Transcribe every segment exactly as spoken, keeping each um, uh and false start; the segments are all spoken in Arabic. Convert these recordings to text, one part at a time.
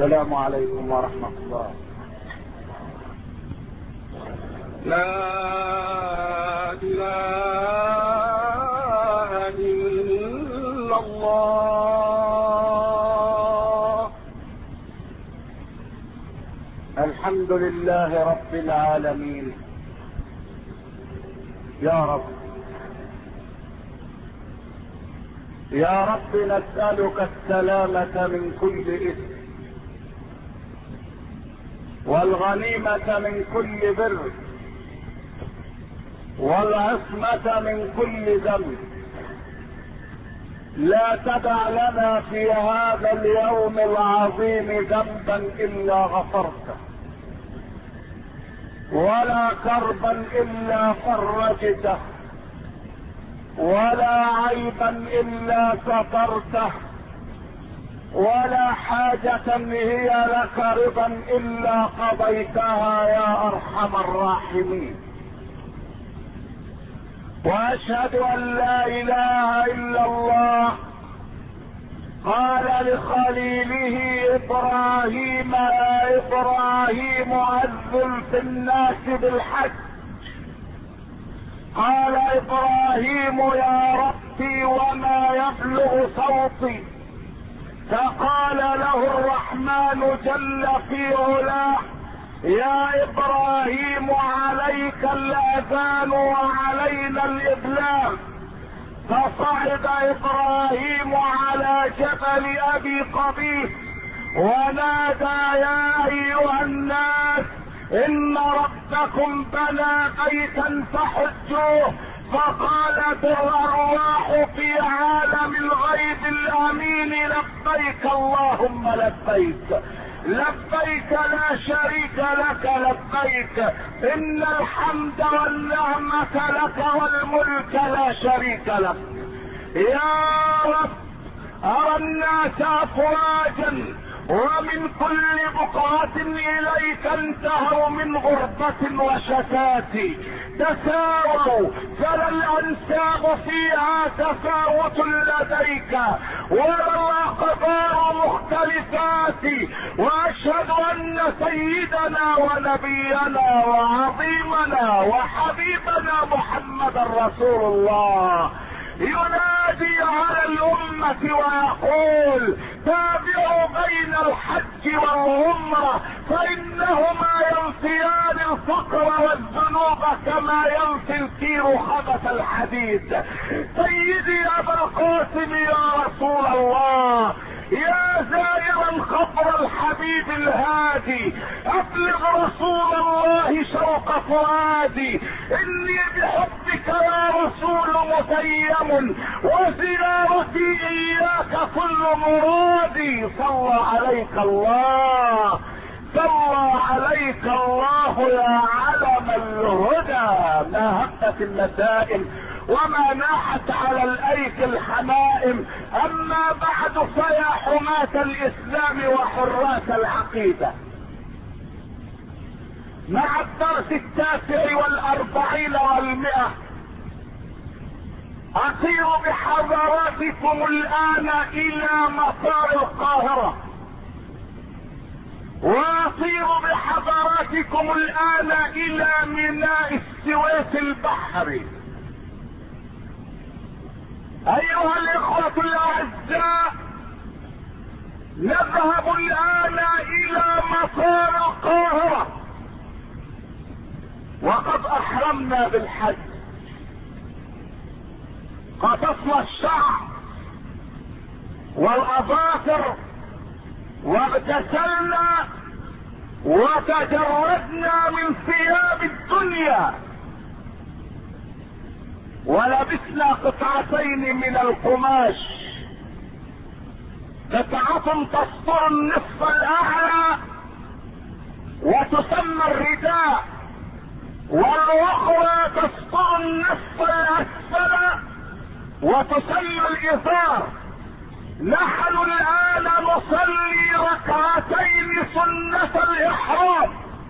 السلام عليكم ورحمة الله. لا إله إلا الله. الحمد لله رب العالمين. يا رب يا رب نسألك السلامة من كل إثم والغنيمة من كل بر والعصمة من كل ذنب. لا تدع لنا في هذا اليوم العظيم ذنبا إلا غفرته، ولا كربا إلا فرجته، ولا عيبا إلا سترته، ولا حاجة هي لك رضا إلا قضيتها يا أرحم الراحمين. وأشهد أن لا إله إلا الله قال لخليله إبراهيم: يا إبراهيم أذن في الناس بالحج. قال إبراهيم: يا ربي وما يبلغ صوتي. فقال له الرحمن جل في علاه: يا إبراهيم عليك الأذان وعلينا الإبلاغ. فصعد إبراهيم على جبل أبي قبيس ونادى: يا أيها الناس إن ربكم بنى بيتا فحجوه. فقالت الأرواح في عالم الغيب الأمين: لبيك اللهم لبيك، لبيك لا شريك لك لبيك، إن الحمد والنعمة لك والملك لا شريك لك. يا رب أرى الناس أفواجا ومن كل بقعة إليك انتهوا من غربة وشتات، تساووا فلا الأنساب فيها تفاوت لديك ولا الأقدار مختلفات. وأشهد أن سيدنا ونبينا وعظيمنا وحبيبنا محمد رسول الله ينادي على الأمة ويقول: تابعوا بين الحج والعمرة فإنهما ينفيان الفقر والذنوب كما ينفي الكير خبث الحديد. سيدي أبا القاسم يا رسول الله، يا زائرا خبر الحبيب الهادي، أبلغ رسول الله شوق فؤادي، إني بحبك يا رسول متيم وزيارتي إياك كل مرادي. صلى عليك الله، صلى عليك الله يا علم الهدى. ما هبت المسائل وما ناحت على الايك الحمائم. اما بعد فيا حماة الاسلام وحراس العقيدة، مع الدرس التاسع والاربعين والمئة اطير بحضراتكم الان الى مطار القاهرة، واطير بحضراتكم الان الى ميناء السويس البحري. ايها الاخوة الاعزاء، نذهب الان الى مطار القاهرة وقد احرمنا بالحج، قصصنا الشعر والاظافر واغتسلنا وتجردنا من ثياب الدنيا ولبسنا قطعتين من القماش، قطعة تستر النصف الاعلى وتسمى الرداء، والاخرى تستر النصف الاسفل وتسمى الازار. نحن الان نصلي ركعتين سنة الاحرام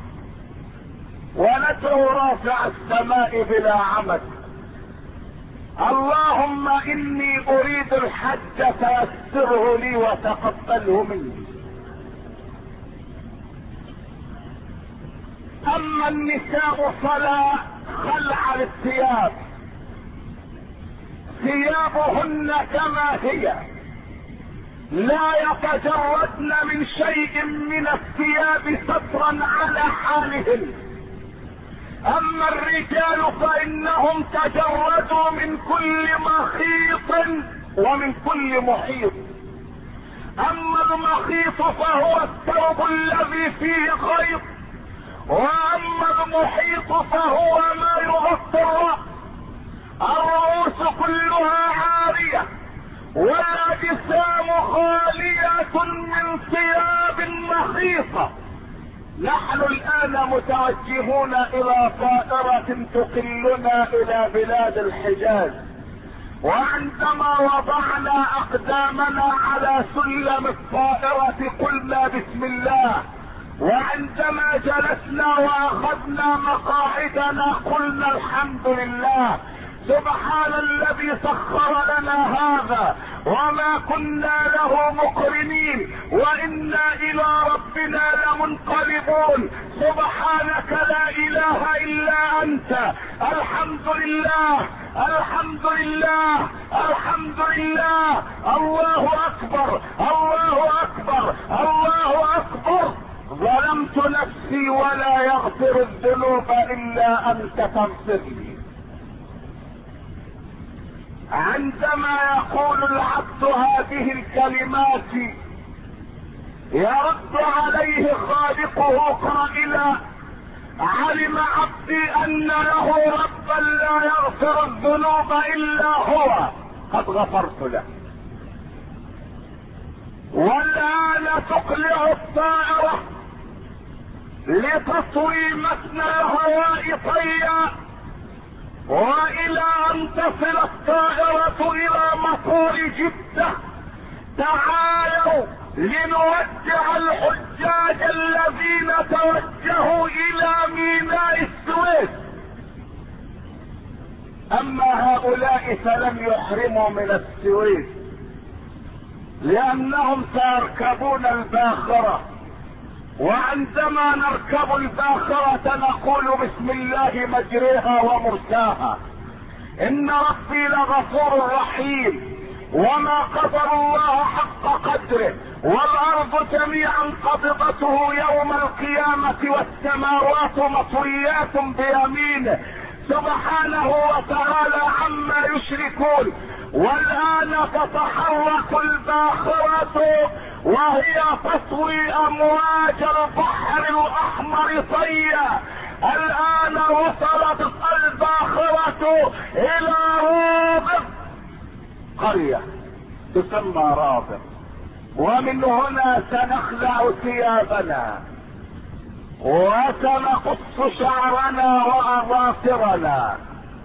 وندعو رافع السماء بلا عمد: اللهم اني اريد الحج فيسره لي وتقبله مني. اما النساء فلا خلع للثياب، ثيابهن كما هي، لا يتجردن من شيء من الثياب سترا على حالهن. اما الرجال فانهم تجردوا من كل مخيط ومن كل محيط. اما المخيط فهو الثوب الذي فيه خيط، واما المحيط فهو ما يغطي الرأس. الرؤوس كلها عارية والاجسام خالية من ثياب مخيطة. نحن الان متوجهون الى طائرة تقلنا الى بلاد الحجاز، وعندما وضعنا اقدامنا على سلم الطائرة قلنا بسم الله، وعندما جلسنا واخذنا مقاعدنا قلنا الحمد لله. سبحان الذي سخر لنا هذا وما كنا له مقرنين وانا الى ربنا لمنقلبون. سبحانك لا اله الا انت. الحمد لله الحمد لله الحمد لله. الله اكبر الله اكبر الله اكبر. ظلمت نفسي ولا يغفر الذنوب الا انت فاغفر لي. عندما يقول العبد هذه الكلمات يرد عليه خالقه قائلا: علم عبدي ان له ربا لا يغفر الذنوب الا هو، قد غفرت له. والان تقلع الطائرة لتطوي متن الهواء طيا، والى ان تصل الطائرة الى مطار جدة. تعالوا لنودع الحجاج الذين توجهوا الى ميناء السويس. اما هؤلاء فلم يحرموا من السويس لانهم سيركبون الباخرة، وعندما نركب الباخرة نقول بسم الله مجريها ومرساها، ان ربي لغفور رحيم، وما قدر الله حق قدره، والارض جميعا قبضته يوم القيامة والسماوات مطويات بيمينه سبحانه وتعالى عما يشركون. والان تتحرك الباخرة وهي تطوي امواج البحر الاحمر طيا. الان وصلت الباخرة الى رابغ، قرية تسمى رابغ، ومن هنا سنخلع ثيابنا وسنقص شعرنا واظافرنا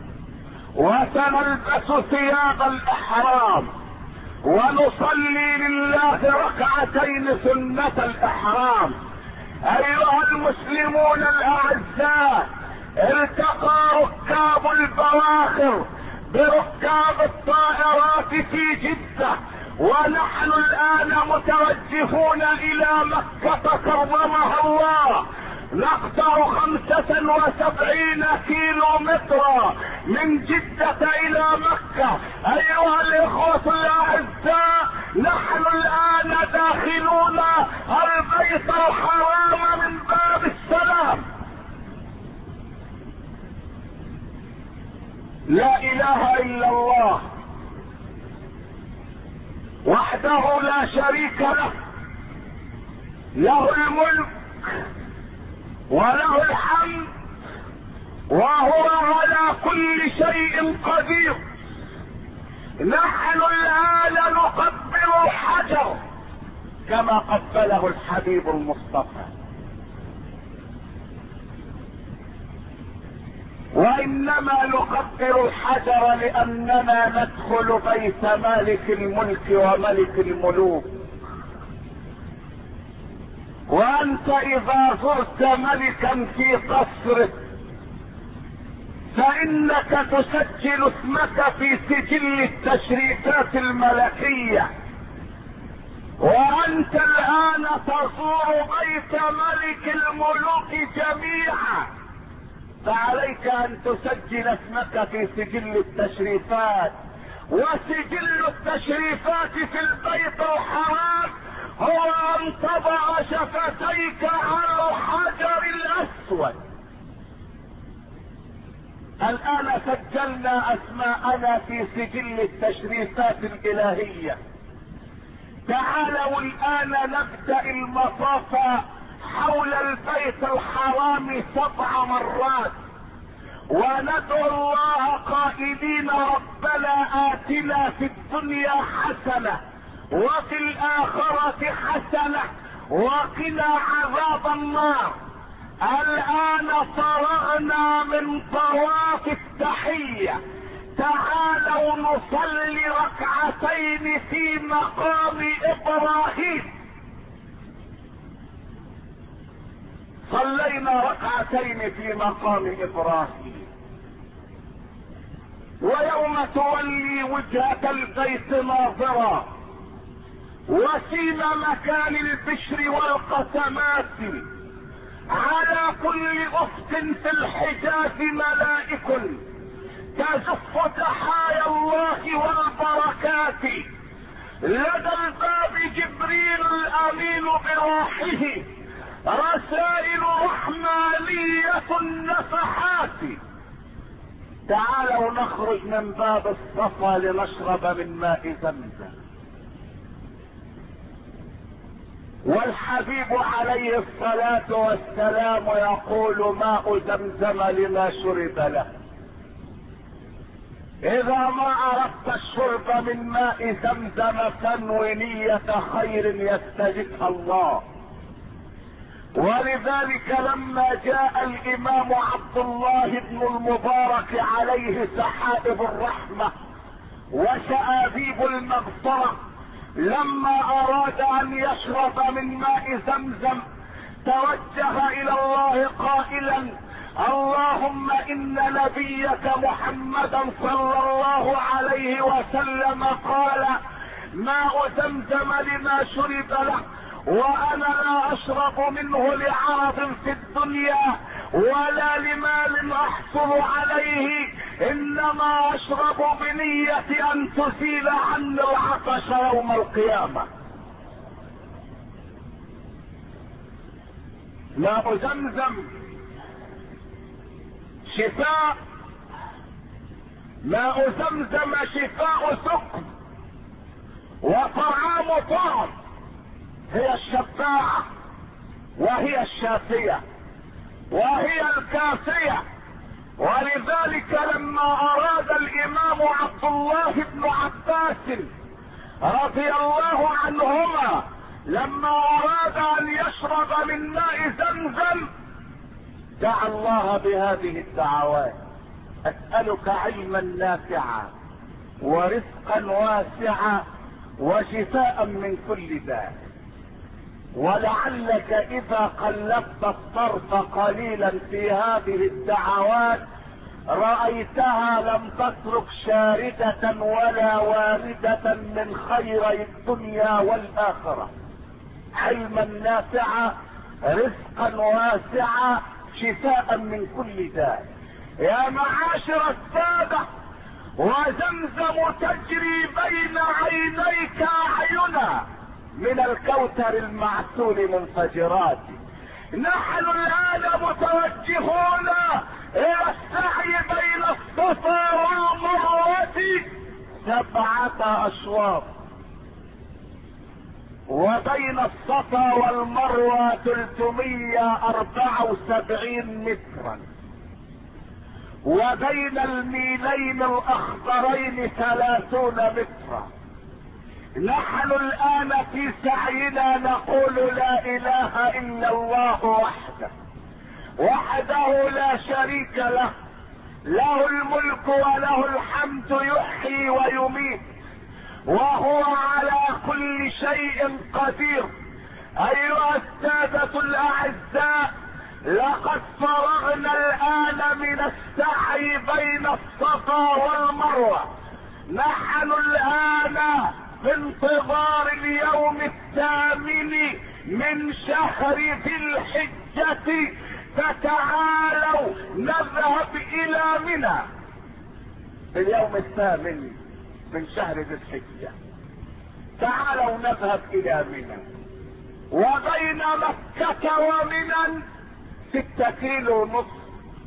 وسنلبس ثياب الاحرام ونصلي لله ركعتين سنة الاحرام. ايها المسلمون الاعزاء، التقى ركاب البواخر بركاب الطائرات في جدة، ونحن الان متوجهون الى مكة كرمها الله. نقطع خمسة وسبعين كيلو مترا من جدة الى مكة. ايها الاخوة الاعزاء، نحن الان داخلون البيت الحرام من باب السلام. لا اله الا الله وحده لا شريك له، له الملك وله الحمد وهو على كل شيء قدير. نحن الآن نقبل الحجر كما قبله الحبيب المصطفى، وإنما نقبل الحجر لأننا ندخل بيت مالك الملك وملك الملوك. وأنت إذا زرت ملكا في قصره فإنك تسجل اسمك في سجل التشريفات الملكية، وانت الان تزور بيت ملك الملوك جميعا، فعليك ان تسجل اسمك في سجل التشريفات، وسجل التشريفات في البيت الحرام هو ان تضع شفتيك على الحجر الاسود. الان سجلنا اسماءنا في سجل التشريفات الالهية. تعالوا الان نبدأ المطاف حول البيت الحرام سبع مرات، وندعو الله قائلين ربنا آتنا في الدنيا حسنة وفي الآخرة حسنة وقنا عذاب النار. الآن فرغنا من طواف التحية، تعالوا نصلي ركعتين في مقام إبراهيم. صلينا ركعتين في مقام إبراهيم. ويوم تولي وجهة البيت ناظرا، وسيم مكان البشر والقسمات، على كل أفق في الحجاز ملائك تزف تحايا الله والبركات. لدى الباب جبريل الأمين بروحه، رسائل رحمانية النفحات. تعالوا نخرج من باب الصفا لنشرب من ماء زمزم. والحبيب عليه الصلاة والسلام يقول ماء زمزم لما شرب له. اذا ما اردت الشرب من ماء زمزم فانوي نية خير يستجبها الله. ولذلك لما جاء الامام عبد الله بن المبارك عليه سحائب الرحمة وشآذيب المغفرة، لما اراد ان يشرب من ماء زمزم توجه الى الله قائلا اللهم ان نبيك محمدا صلى الله عليه وسلم قال ماء زمزم لما شرب له، وانا لا اشرب منه لعرض في الدنيا ولا لمال احصل عليه، انما اشرب بنية ان تزيل عني العطش يوم القيامة. ماء زمزم شفاء، ماء زمزم شفاء سقم وطعام طعم، هي الشفاعة وهي الشافية وهي الكافية. ولذلك لما اراد الامام عبد الله بن عباس رضي الله عنهما لما اراد ان يشرب من ماء زمزم دعا الله بهذه الدعوات: اسألك علما نافعا ورزقا واسعا وشفاء من كل داء. ولعلك اذا قلبت الطرف قليلا في هذه الدعوات رأيتها لم تترك شاردة ولا واردة من خيري الدنيا والآخرة: علما نافعا، رزقا واسعا، شفاء من كل داء. يا معاشر السادة، وزمزم تجري بين عينيك اعينا من الكوثر المعسول منفجرات. نحن الان متوجهون الى السعي بين الصفا والمروة سبعة اشواط، وبين الصفا والمروة ثلاثمية واربعة وسبعين مترا، وبين الميلين الاخضرين ثلاثون مترا. نحن الان في سعينا نقول لا اله الا الله وحده وحده لا شريك له، له الملك وله الحمد يحيي ويميت وهو على كل شيء قدير. ايها السادة الاعزاء، لقد فرغنا الان من السعي بين الصفا والمروة. نحن الان في انتظار اليوم الثامن من شهر ذي الحجة، فتعالوا نذهب الى منى. في اليوم الثامن من شهر ذي الحجة تعالوا نذهب الى منى. وبين مكة ومنى ستة كيلو ونصف،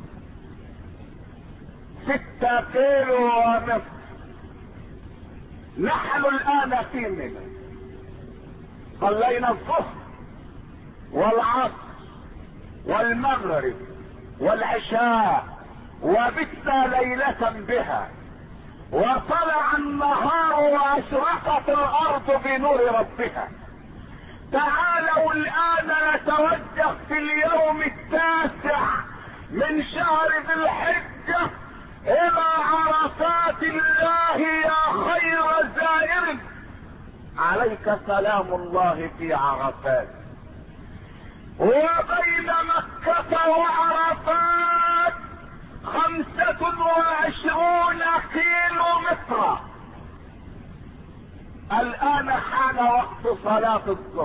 ستة كيلو ونصف. نحن الان في منى، صلينا الظهر والعصر والمغرب والعشاء، وبتنا ليلة بها، وطلع النهار واشرقت الارض بنور ربها. تعالوا الان نتوجه في اليوم التاسع من شهر ذي الحجة الى عرفات الله يا خير زائر. عليك سلام الله في عرفات. وبين مكة وعرفات خمسة وعشرون كيلو متر. الان حان وقت صلاة الظهر،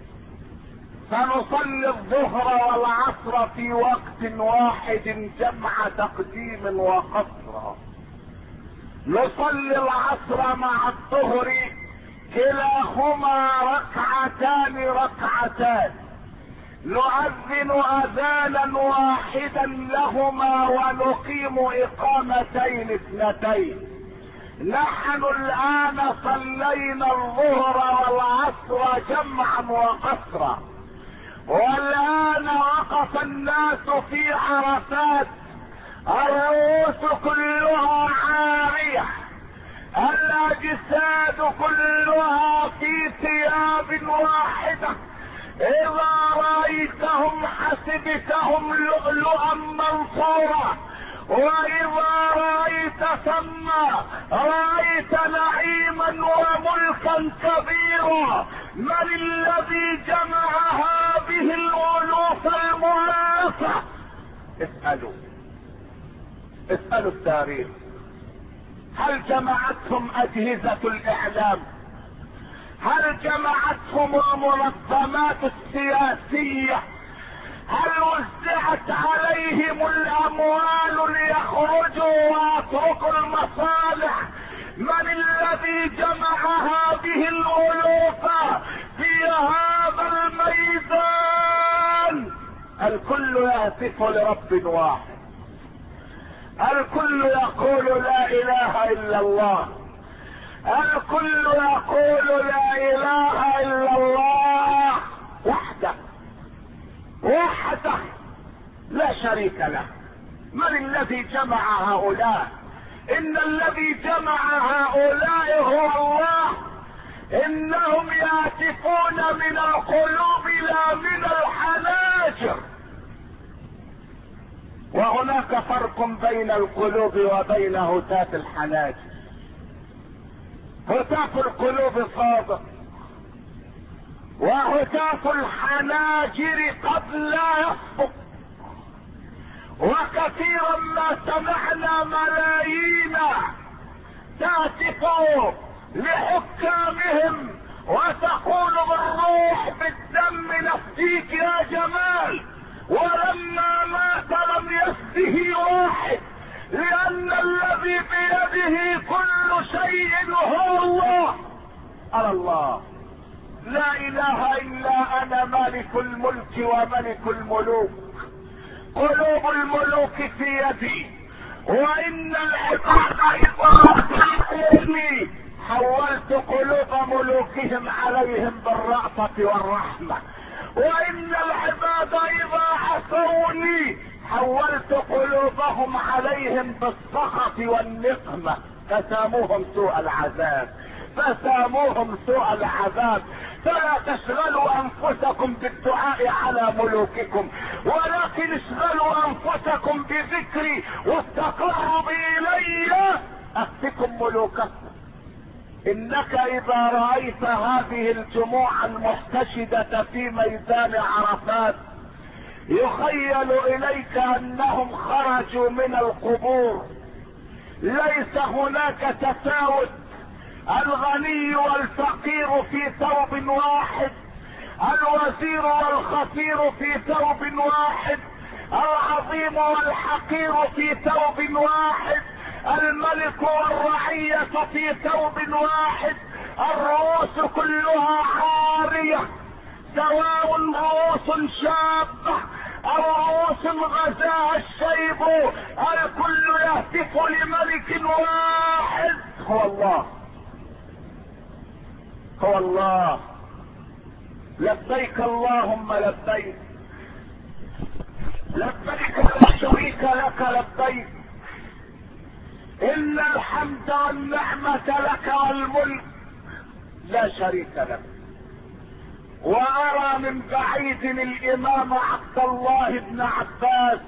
سنصلي الظهر والعصر في وقت واحد جمع تقديم وقصر. نصلي العصر مع الظهر كلاهما ركعتان ركعتان، نؤذن اذانا واحدا لهما ونقيم اقامتين اثنتين. نحن الان صلينا الظهر والعصر جمعا وقصرا، والان وقف الناس في عرفات، الرؤوس كلها عارية، الاجساد كلها في ثياب واحدة. اذا رأيتهم حسبتهم لؤلؤا منصورا، واذا رأيت ثم رأيت نعيما وملكا كبيرا. من الذي جمع هذه الالوف المؤلفة؟ اسألوا اسألوا التاريخ. هل جمعتهم اجهزة الاعلام؟ هل جمعتهم المنظمات السياسية؟ هل وزعت عليهم الاموال ليخرجوا ويتركوا المصالح؟ من الذي جمع هذه الالوف في هذا الميدان؟ الكل يهتف لرب واحد، الكل يقول لا اله الا الله، الكل يقول لا اله الا الله وحده وحده لا شريك له. من الذي جمع هؤلاء؟ ان الذي جمع هؤلاء هو الله. انهم يهتفون من القلوب لا من الحناجر. وهناك فرق بين القلوب وبين هتاف الحناجر. هتاف القلوب صادق، وهتاف الحناجر قد لا يصدق. وكثيرا ما سمعنا ملايين تهتف لحكامهم وتقول بالروح بالدم نفديك يا جمال، ولما مات لم يفده واحد، لان الذي بيده كل شيء هو الله. على الله لا اله الا انا مالك الملك وملك الملوك. قلوب الملوك في يدي، وان العباد اذا حولت قلوب ملوكهم عليهم بالرأفة والرحمة، وان العباد اذا عصوني حولت قلوبهم عليهم بالسخط والنقمة، فساموهم سوء العذاب فساموهم سوء العذاب. فلا تشغلوا انفسكم بالدعاء على ملوككم، ولكن اشغلوا انفسكم بذكري والتقرب الي اهتكم ملوككم. انك اذا رأيت هذه الجموع المحتشدة في ميدان عرفات يخيل اليك انهم خرجوا من القبور. ليس هناك تفاوت الغني والفقير في ثوب واحد، الوزير والخفير في ثوب واحد، العظيم والحقير في ثوب واحد، الملك والرعية في ثوب واحد، الرؤوس كلها عارية، سواء رؤوس شابة او رؤوس غزاها الشيب، الكل يهتف لملك واحد هو الله، هو الله. لبيك اللهم لبيك، لبيك لا شريك لك لبيك، ان الحمد والنعمة لك والملك لا شريك لك. وارى من بعيد الامام عبد الله بن عباس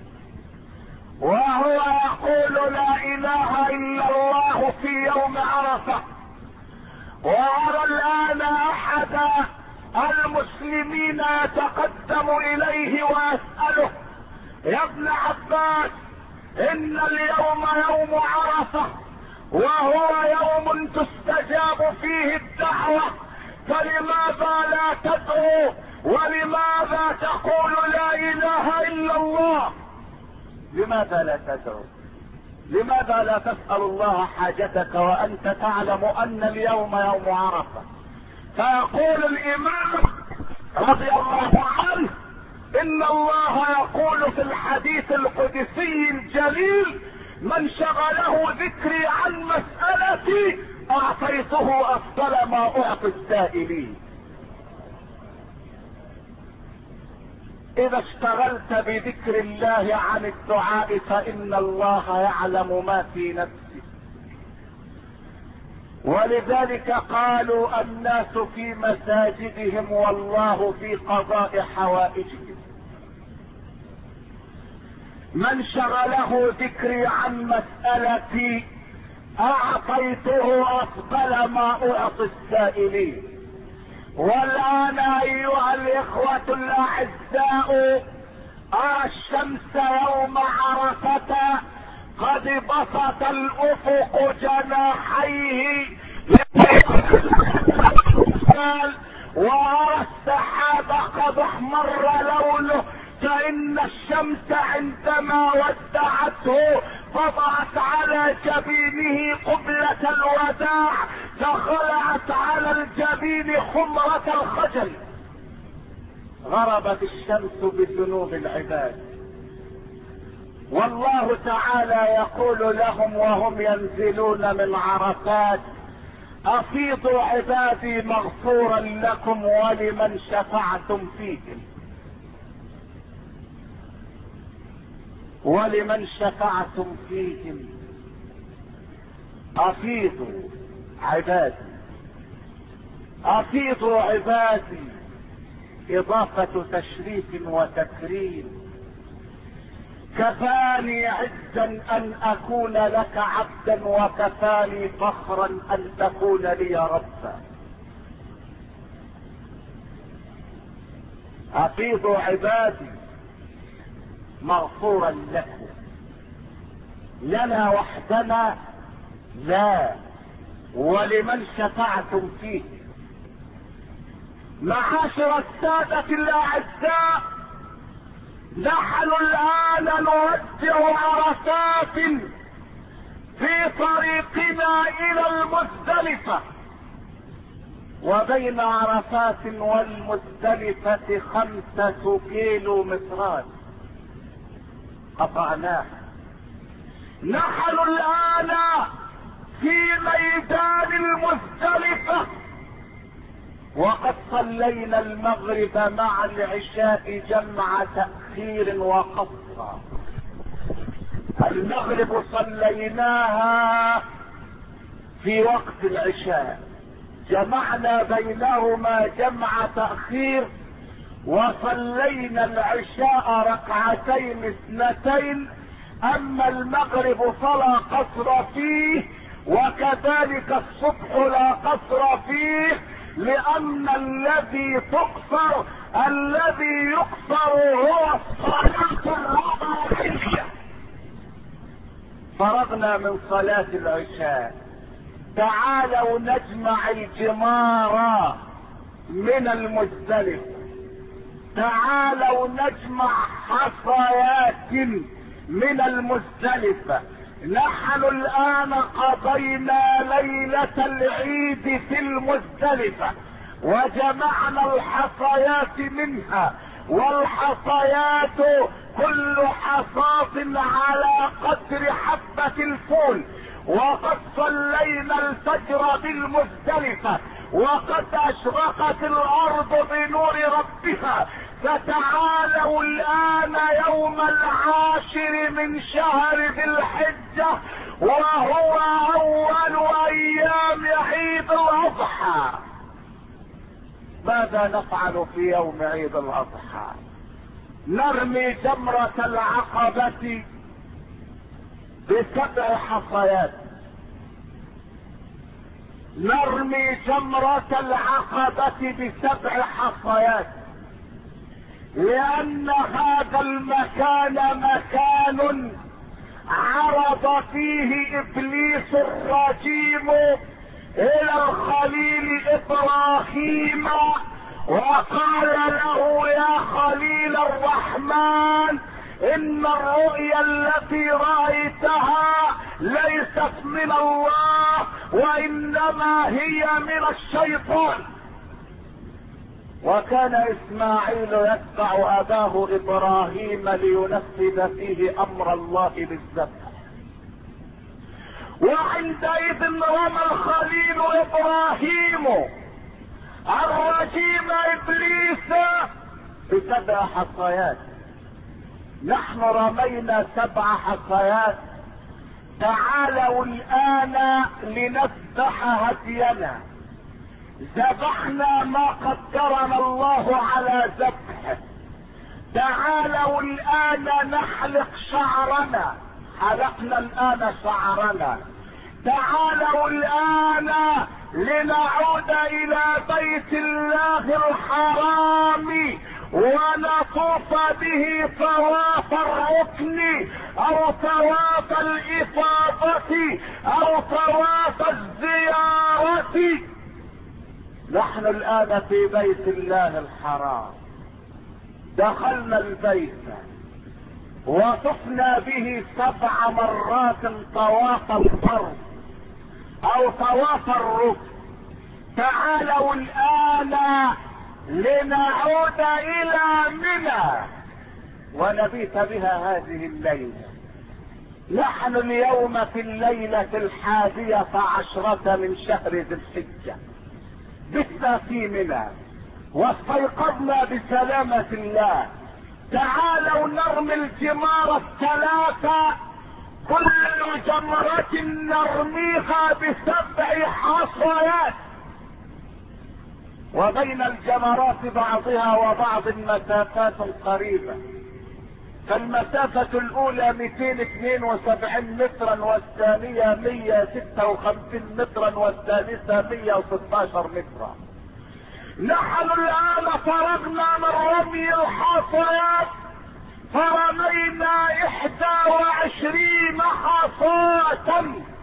وهو يقول لا اله الا الله في يوم عرفة، وارى الان احد المسلمين يتقدم اليه ويسأله يا ابن عباس ان اليوم يوم عرفة وهو يوم تستجاب فيه الدعوة، فلماذا لا تدعو ولماذا تقول لا اله الا الله؟ لماذا لا تدعو؟ لماذا لا تسأل الله حاجتك وانت تعلم ان اليوم يوم عرفة؟ فيقول الامام رضي الله عنه ان الله يقول في الحديث القدسي الجليل من شغله ذكري عن مسألتي اعطيته افضل ما اعطي السائلين. اذا اشتغلت بذكر الله عن الدعاء فان الله يعلم ما في نفسك، ولذلك قالوا الناس في مساجدهم والله في قضاء حوائجهم. من شغله ذكري عن مسألتي اعطيته افضل ما اعطي السائلين. والان ايها الاخوة الاعزاء ارى الشمس يوم عرفة قد بسط الافق جناحيه وارى السحاب قد احمر لونه، فان الشمس عندما ودعته وضعت على جبينه قبلة الوداع فخلعت على الجبين خمرة الخجل. غربت الشمس بذنوب العباد، والله تعالى يقول لهم وهم ينزلون من عرفات افيضوا عبادي مغفورا لكم ولمن شفعتم فيهم، ولمن شفعتم فيهم افيضوا عبادي، افيضوا عبادي اضافة تشريف وتكريم. كفاني عزا ان اكون لك عبدا وكفاني فخرا ان تكون لي ربا. افيضوا عبادي مغفورا لكم، لنا وحدنا لا، ولمن شفعتم فيه. معاشر السادة الاعزاء، نحن الان نودع عرفات في طريقنا الى المزدلفة، وبين عرفات والمزدلفة خمسة كيلو مترات قطعناها. نحن الان في ميدان المزدلفة وقد صلينا المغرب مع العشاء جمع تأخير وقصر. المغرب صليناها في وقت العشاء، جمعنا بينهما جمع تأخير، وصلينا العشاء ركعتين اثنتين. اما المغرب فلا قصر فيه، وكذلك الصبح لا قصر فيه، لان الذي تقصر الذي يقصر هو الصلاة الرباعية. فرغنا من صلاة العشاء تعالوا نجمع الجمار من المزدلف، تعالوا نجمع حصيات من المزدلفة. نحن الآن قضينا ليلة العيد في المزدلفة وجمعنا الحصيات منها، والحصيات كل حصاة على قدر حبة الفول. وقد صلينا الفجر بالمزدلفة وقد اشرقت الارض بنور ربها. فتعالوا الان يوم العاشر من شهر ذي الحجة وهو اول ايام عيد الاضحى. ماذا نفعل في يوم عيد الاضحى؟ نرمي جمرة العقبة بسبع حصيات، نرمي جمرة العقبة بسبع حصيات، لأن هذا المكان مكان عرض فيه إبليس الرجيم إلى الخليل إبراهيم وقال له يا خليل الرحمن إن الرؤيا التي رأيتها ليست من الله وإنما هي من الشيطان. وكان إسماعيل يتبع أباه إبراهيم لينفذ فيه أمر الله بالذبح. وعندئذ رمى الخليل إبراهيم الرجيم إبليس بسبع حصيات. نحن رمينا سبع حصيات، تعالوا الآن لنذبح هدينا. ذبحنا ما قدرنا الله على ذبحه، تعالوا الآن نحلق شعرنا. حلقنا الآن شعرنا. تعالوا الآن لنعود إلى بيت الله الحرام ونطوف به طواف الركن او طواف الافاضة او طواف الزيارة. نحن الان في بيت الله الحرام، دخلنا البيت وطفنا به سبع مرات طواف الفرض او طواف الركن. تعالوا الان لنعود الى منى ونبيت بها هذه الليلة. نحن اليوم في الليلة الحادية عشرة من شهر ذي الحجة، بتنا في منى واستيقظنا بسلامة الله. تعالوا نرمي الجمار الثلاثة، كل جمرة نرميها بسبع حصيات، وبين الجمرات بعضها وبعض المسافات قريبة. فالمسافة الاولى مئتين واثنين وسبعين مترا والثانية مئة وستة وخمسين مترا والثالثة مئة وستة عشر مترا. نحن الان فرغنا من رمي الحصيات فرمينا احدى وعشرين حصاة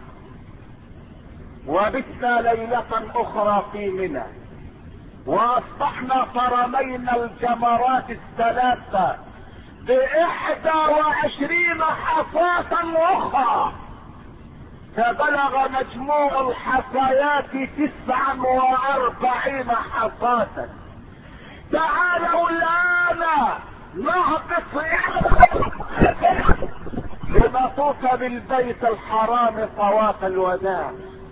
وبتنا ليلة اخرى في منى، واصبحنا فرمينا الجمرات الثلاثة باحدى وعشرين حصاة اخرى، فبلغ مجموع الحصيات تسعا واربعين حصاة. تعالوا الان نهبط لنطوف بالبيت الحرام طواف الوداع.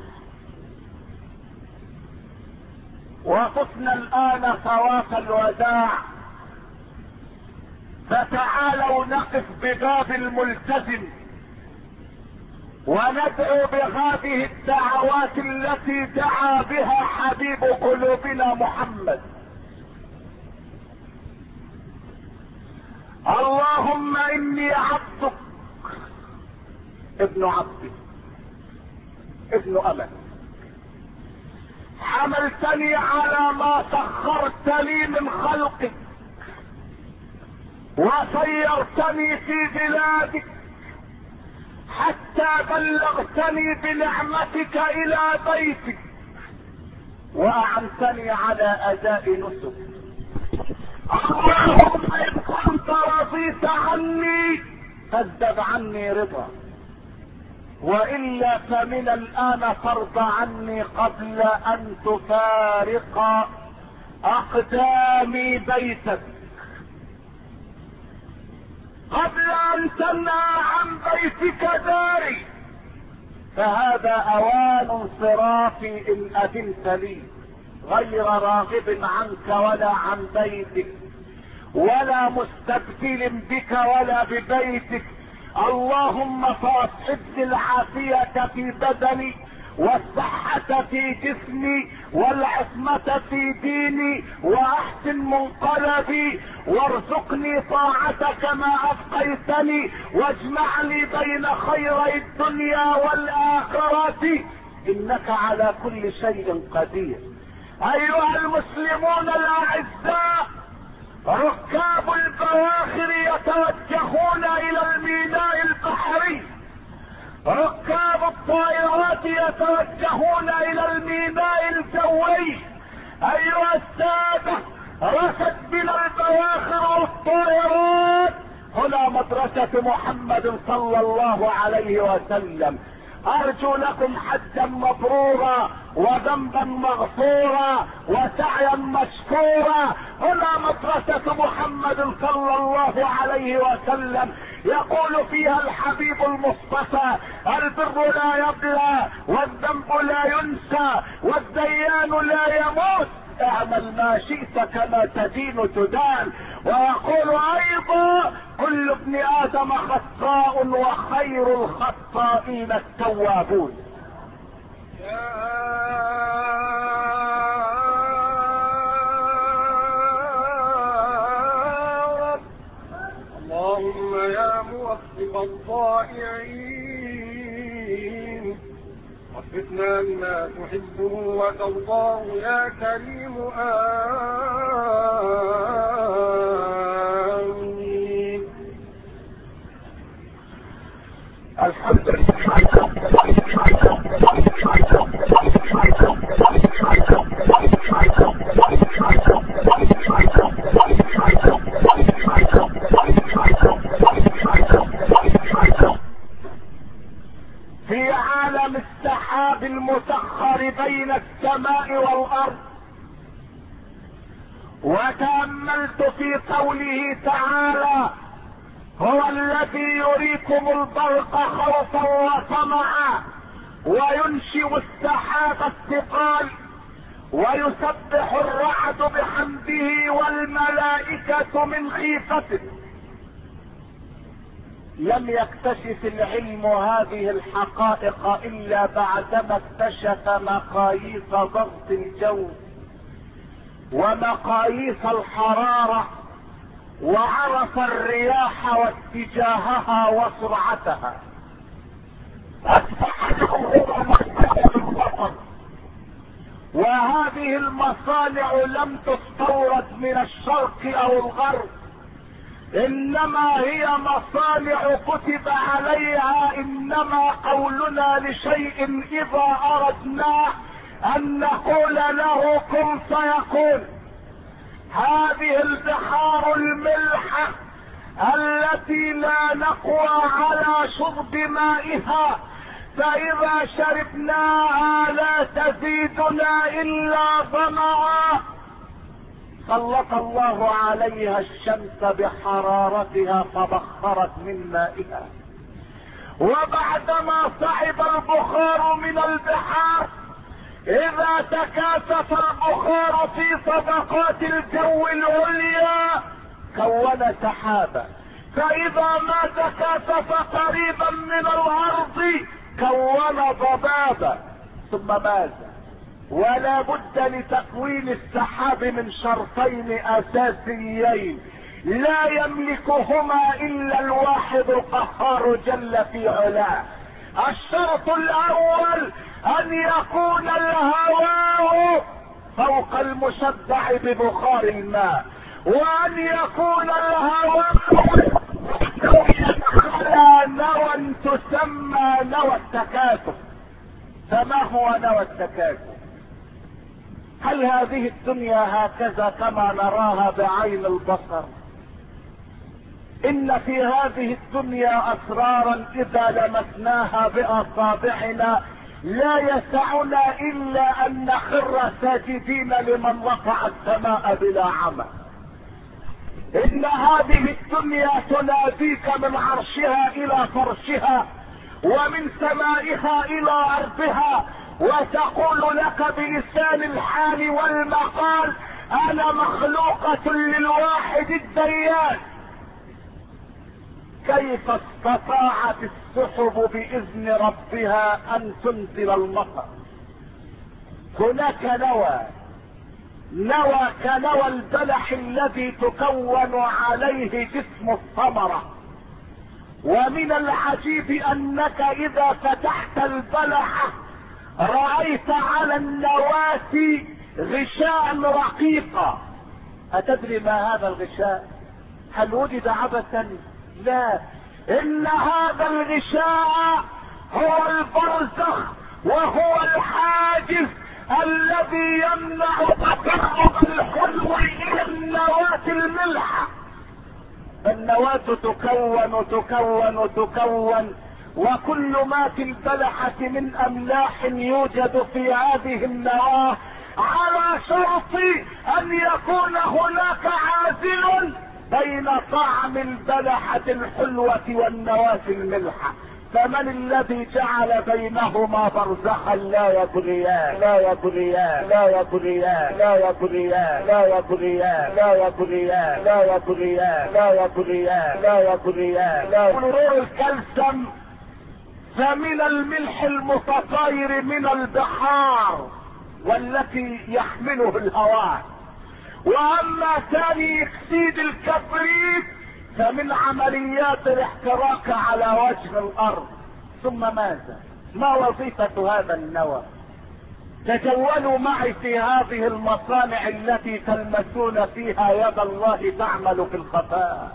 وقفنا الان طواف الوداع، فتعالوا نقف بباب الملتزم وندعو بهذه الدعوات التي دعا بها حبيب قلوبنا محمد. اللهم اني عبدك ابن عبدك ابن امك، حملتني على ما سخرت لي من خلقك وسيرتني في بلادك، حتى بلغتني بنعمتك الى بيتك واعنتني على اداء نسك. اللهم ان كنت رضيت عني فازدد عني رضا، والا فمن الان ترضى عني قبل ان تفارق اقدامي بيتك، قبل ان تنهى عن بيتك داري. فهذا اوان انصرافي ان اذنت لي، غير راغب عنك ولا عن بيتك ولا مستبدل بك ولا ببيتك. اللهم فاصحبني العافية في بدني والصحة في جسمي والعصمة في ديني واحسن منقلبي وارزقني طاعتك ما ابقيتني واجمع لي بين خيري الدنيا والاخرة انك على كل شيء قدير. ايها المسلمون الاعزاء، ركاب البواخر يتوجهون الى الميناء البحري، ركاب الطائرات يتوجهون الى الميناء الجوي. ايها السادة، رست بنا البواخر والطائرات هنا مدرسة محمد صلى الله عليه وسلم. ارجو لكم حجا مبرورا وذنبا مغفورا وسعيا مشكورا. هنا مدرسة محمد صلى الله عليه وسلم يقول فيها الحبيب المصطفى: البر لا يبلى والذنب لا ينسى والديان لا يموت، اعمل ما شئت كما تدين تدان. ويقول ايضا: كل ابن ادم خطاء وخير الخطائين التوابون. يا رب، اللهم يا موفق الضائعين وفقنا لما تحبه وترضاه يا كريم آمين. الحمد لله. في عالم السحاب المسخر بين السماء والارض، وتأملت في قوله تعالى: هو الذي يريكم البرق خوفا وطمعا وينشئ السحاب الثقال ويسبح الرعد بحمده والملائكة من خيفته. لم يكتشف العلم هذه الحقائق الا بعدما اكتشف مقاييس ضغط الجو ومقاييس الحرارة، وعرف الرياح واتجاهها وسرعتها. وهذه المصانع لم تستورد من الشرق او الغرب، انما هي مصانع كتب عليها انما قولنا لشيء اذا اردناه ان نقول له كن فيكون. هذه البحار الملحة التي لا نقوى على شرب مائها، فاذا شربناها لا تزيدنا الا ظمأ، سلط الله عليها الشمس بحرارتها فبخرت من مائها. وبعدما صعد البخار من البحار، اذا تكاثف البخار في طبقات الجو العليا كون سحابا، فاذا ما تكاثف قريبا من الارض كون ضبابا. ثم ماذا؟ ولا بد لتكوين السحاب من شرطين اساسيين لا يملكهما الا الواحد القهار جل في علاه. الشرط الاول ان يكون الهواء فوق المشبع ببخار الماء، وان يكون الهواء على نوى تسمى التكاثف. فما هو نوى التكاثف؟ هل هذه الدنيا هكذا كما نراها بعين البصر؟ ان في هذه الدنيا اسرارا اذا لمسناها باصابعنا لا يسعنا الا ان نخر ساجدين لمن رفع السماء بلا عمى. ان هذه الدنيا تناديك من عرشها الى فرشها ومن سمائها الى ارضها، وتقول لك بلسان الحال والمقال انا مخلوقة للواحد الديان. كيف استطاعت السحب باذن ربها ان تنزل المطر؟ هناك نوى، نوى كنوى البلح الذي تكون عليه جسم الثمرة. ومن العجيب انك اذا فتحت البلح رأيت على النواة غشاء رقيقا. أتدري ما هذا الغشاء؟ هل وجد عبثا؟ لا، ان هذا الغشاء هو البرزخ وهو الحاجز الذي يمنع تقرب الحلو الى النواة الملحة. النواة تكون تكون تكون وكل ما في البلحة من املاح يوجد في هذه النواة على شرط ان يكون هناك عازل بين طعم البلحة الحلوة والنواة الملحة. فمن الذي جعل بينهما برزخا لا يبغيان لا يبغيان لا يبغيان لا يبغيان لا يبغيان لا يبغيان لا يبغيان لا يبغيان لا يبغيان لا مرور الكلسم فمن الملح المتطاير من البحار والتي يحمله الهواء. واما ثاني اكسيد الكبريت فمن عمليات الاحتراق على وجه الارض. ثم ماذا؟ ما وظيفة هذا النوى؟ تجولوا معي في هذه المصانع التي تلمسون فيها يد الله تعمل في الخفاء.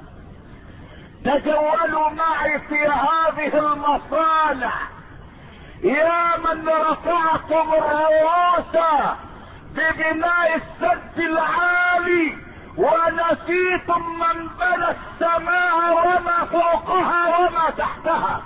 تجولوا معي في هذه المصانع يا من رفعتم الرؤوس ببناء السد العالي ونسيتم من بنى السماء وما فوقها وما تحتها.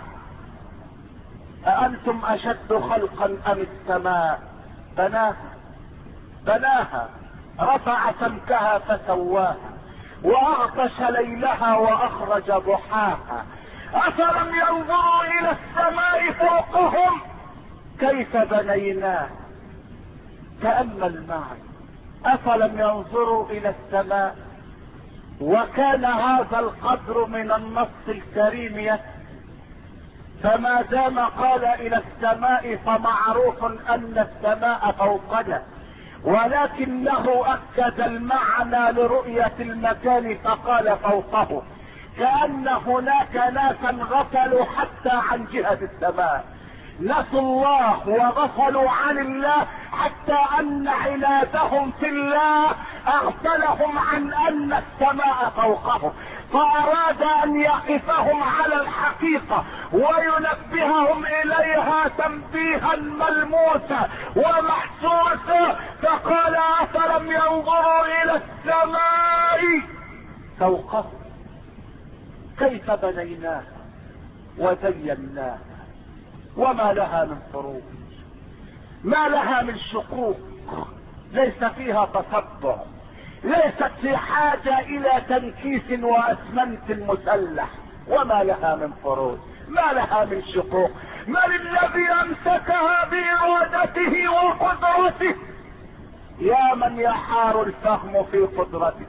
أأنتم أشد خلقا أم السماء؟ بناها بناها رفع سمكها فسواها وأغطش ليلها وأخرج ضحاها. أفلم ينظروا إلى السماء فوقهم كيف بنيناه؟ تأمل معي. أفلم ينظروا إلى السماء؟ وكان هذا القدر من النص الكريم، فما دام قال إلى السماء فمعروف أن السماء فوقنا، ولكنه أكد المعنى لرؤية المكان فقال فوقه، كأن هناك ناسا غفلوا حتى عن جهة السماء، نسوا الله وغفلوا عن الله حتى ان عنادهم في الله اغفلهم عن ان السماء فوقهم، فاراد ان يقفهم على الحقيقة وينبههم اليها تنبيها ملموسا ومحسوسا، فقال افلم ينظروا الى السماء فوقهم كيف بنيناها وزيناها وما لها من فروج، ما لها من شقوق، ليس فيها تصدع، ليست في حاجة الى تنكيس واسمنت مسلح، وما لها من فروج، ما لها من شقوق. من الذي امسكها بارادته وقدرته؟ يا من يحار الفهم في قدرته،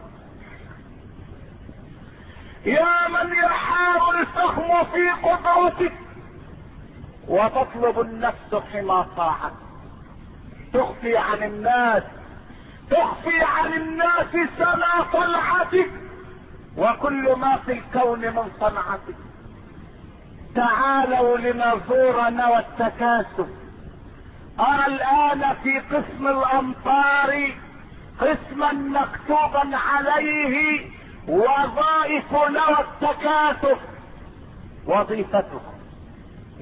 يا من يحار الفهم في قدرته، وتطلب النفس حمى طاعتك، تخفي عن الناس تخفي عن الناس سنا طلعتك وكل ما في الكون من صنعتك. تعالوا لنزور نوى التكاثف. ارى الان في قسم الامطار قسما مكتوبا عليه وظائف نوى التكاثف. وظيفته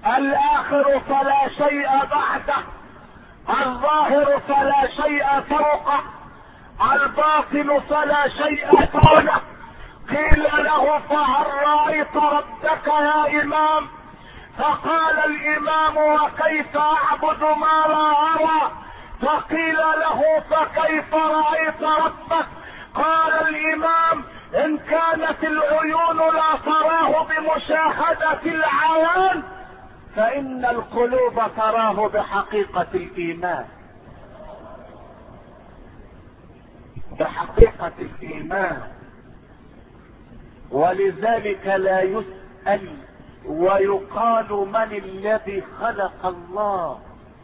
الاخر فلا شيء بعده، الظاهر فلا شيء فوقه، الباطن فلا شيء دونه. قيل له فهل رأيت ربك يا امام؟ فقال الامام وكيف اعبد ما لا ارى؟ فقيل له فكيف رأيت ربك؟ قال الامام ان كانت العيون لا تراه بمشاهدة العيان فان القلوب تراه بحقيقة الايمان، بحقيقة الايمان. ولذلك لا يسأل ويقال من الذي خلق الله.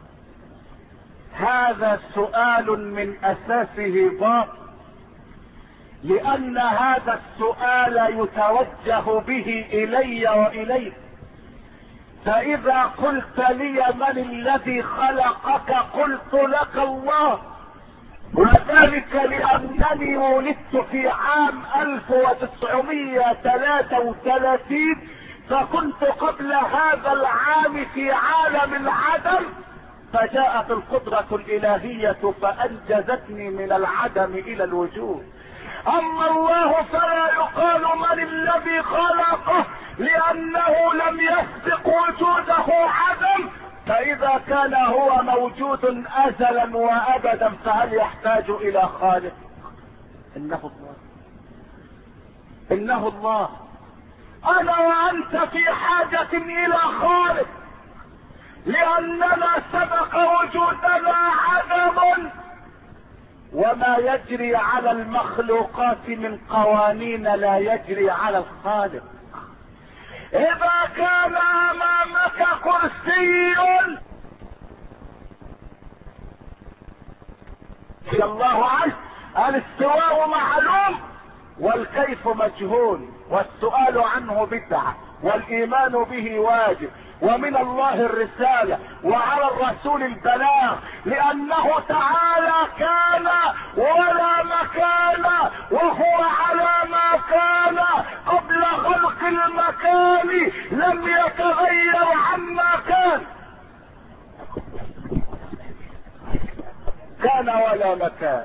هذا سؤال من اساسه باطل، لان هذا السؤال يتوجه به الي واليك. فاذا قلت لي من الذي خلقك قلت لك الله، وذلك لانني ولدت في عام الف وتسعمائة وثلاثة وثلاثين، فكنت قبل هذا العام في عالم العدم، فجاءت القدرة الالهية فانجزتني من العدم الى الوجود. اما الله فلا يقال من الذي خلقه، لانه لم يسبق وجوده عدم. فاذا كان هو موجود ازلا وابدا فهل يحتاج الى خالق؟ انه الله، انه الله. انا وانت في حاجة الى خالق، لاننا سبق وجودنا عدم، وما يجري على المخلوقات من قوانين لا يجري على الخالق. اذا كان امامك كرسي رضي الله عنه الاستواء معلوم والكيف مجهول، والسؤال عنه بدعة، والايمان به واجب، ومن الله الرسالة، وعلى الرسول البلاغ، لانه تعالى كان ولا مكان، وهو على ما كان قبل خلق المكان، لم يتغير عما كان. كان ولا مكان،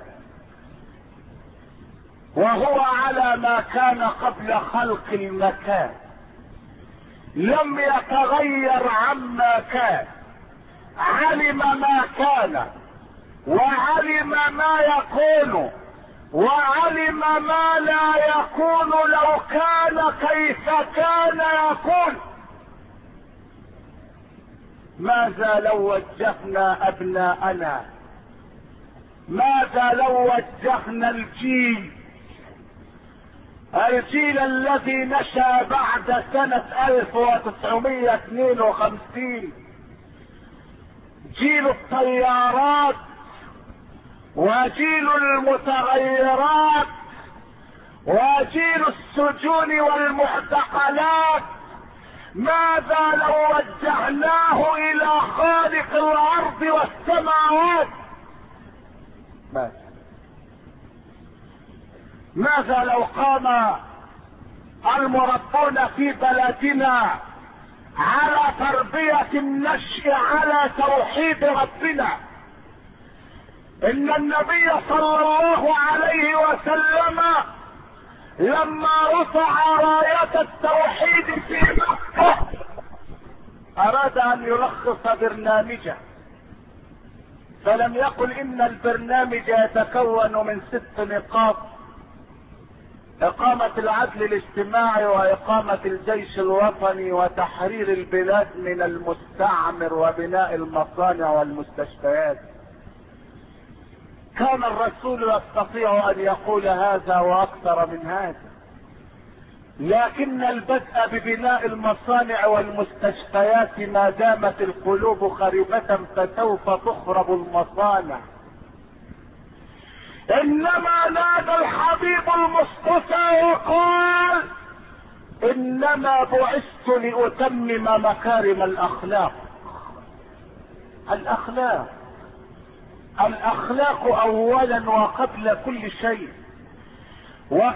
وهو على ما كان قبل خلق المكان، لم يتغير عما كان. علم ما كان، وعلم ما يكون، وعلم ما لا يكون لو كان كيف كان يكون. ماذا لو وجهنا ابناءنا؟ ماذا لو وجهنا الجيل الجيل الذي نشأ بعد سنة الف وتسعمائة واثنين وخمسين، جيل الطيارات وجيل المتغيرات وجيل السجون والمعتقلات؟ ماذا لو وجهناه الى خالق الارض والسماوات؟ ماذا ماذا لو قام المربون في بلدنا على تربية النشء على توحيد ربنا؟ ان النبي صلى الله عليه وسلم لما رفع راية التوحيد في مكة اراد ان يلخص برنامجه، فلم يقل ان البرنامج يتكون من ست نقاط: اقامة العدل الاجتماعي، واقامة الجيش الوطني، وتحرير البلاد من المستعمر، وبناء المصانع والمستشفيات. كان الرسول يستطيع ان يقول هذا واكثر من هذا، لكن البدء ببناء المصانع والمستشفيات ما دامت القلوب خربة فسوف تخرب المصانع. انما نادى الحبيب المصطفى وقال: انما بعثت لاتمم مكارم الاخلاق. الاخلاق الاخلاق اولا وقبل كل شيء.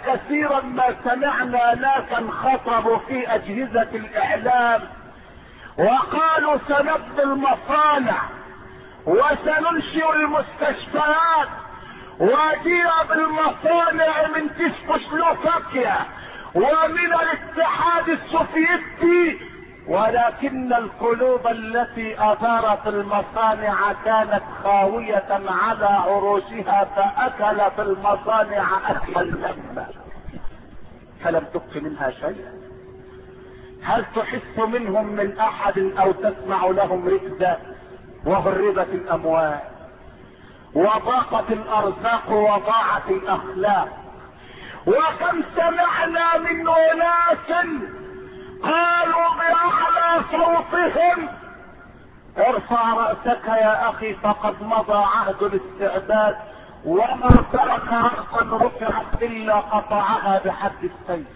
وكثيرا ما سمعنا ناسا خطبوا في اجهزة الاعلام وقالوا سنبني المصانع وسننشئ المستشفيات، وجيء بالمصانع من تشيكوسلوفاكيا ومن الاتحاد السوفيتي، ولكن القلوب التي أدارت المصانع كانت خاوية على عروشها، فأكلت المصانع أكل اللمة فلم تبق منها شيء. هل تحس منهم من أحد أو تسمع لهم ركزة؟ وهربت الأموال وضاقت الأرزاق وضاعت الأخلاق. وكم سمعنا من أناس قالوا بأعلى صوتهم: ارفع رأسك يا أخي فقد مضى عهد الاستعداد، وما ترك رأسا رفعت إلا قطعها بحد السيف.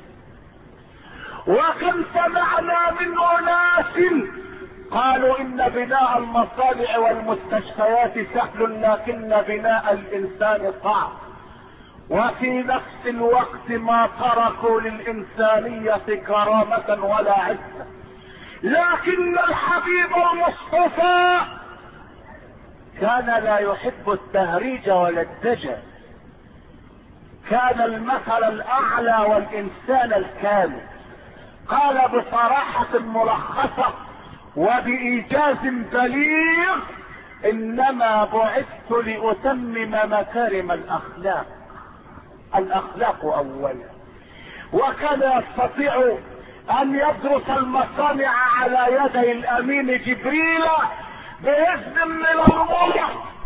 وكم سمعنا من أناس قالوا إن بناء المصانع والمستشفيات سهل، لكن بناء الإنسان صعب. وفي نفس الوقت ما تركوا للإنسانية كرامة ولا عزة. لكن الحبيب المصطفى كان لا يحب التهريج ولا الدجل، كان المثل الأعلى والإنسان الكامل. قال بصراحة ملخصة وبإيجاز بليغ: إنما بعثت لأتمم مكارم الأخلاق. الأخلاق أولا. وكان يستطيع أن يدرس المصانع على يدي الأمين جبريل بإذن من الله،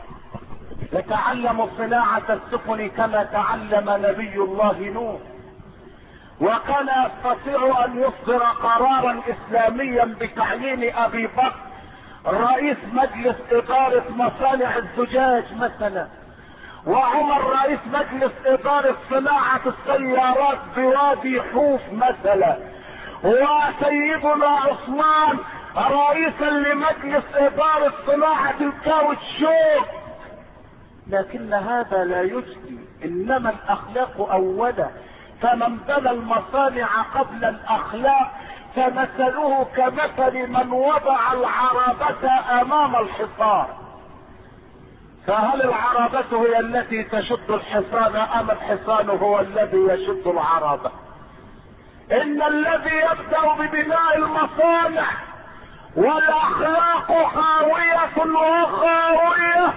يتعلم صناعة السفن كما تعلم نبي الله نوح. وكان يستطيع أن يصدر قرارا إسلاميا بتعيين أبي بكر رئيس مجلس إدارة مصانع الزجاج مثلا، وعمر رئيس مجلس إدارة صناعة السيارات بوادي حوف مثلا، وسيدنا عثمان رئيسا لمجلس إدارة صناعة الكاوتشوك. لكن هذا لا يجدي، إنما الأخلاق أولا. فمن بنى المصانع قبل الأخلاق فمثله كمثل من وضع العربة أمام الحصار. فهل العربة هي التي تشد الحصان أم الحصان هو الذي يشد العربة؟ إن الذي يبدأ ببناء المصانع والأخلاق خاوية وخاوية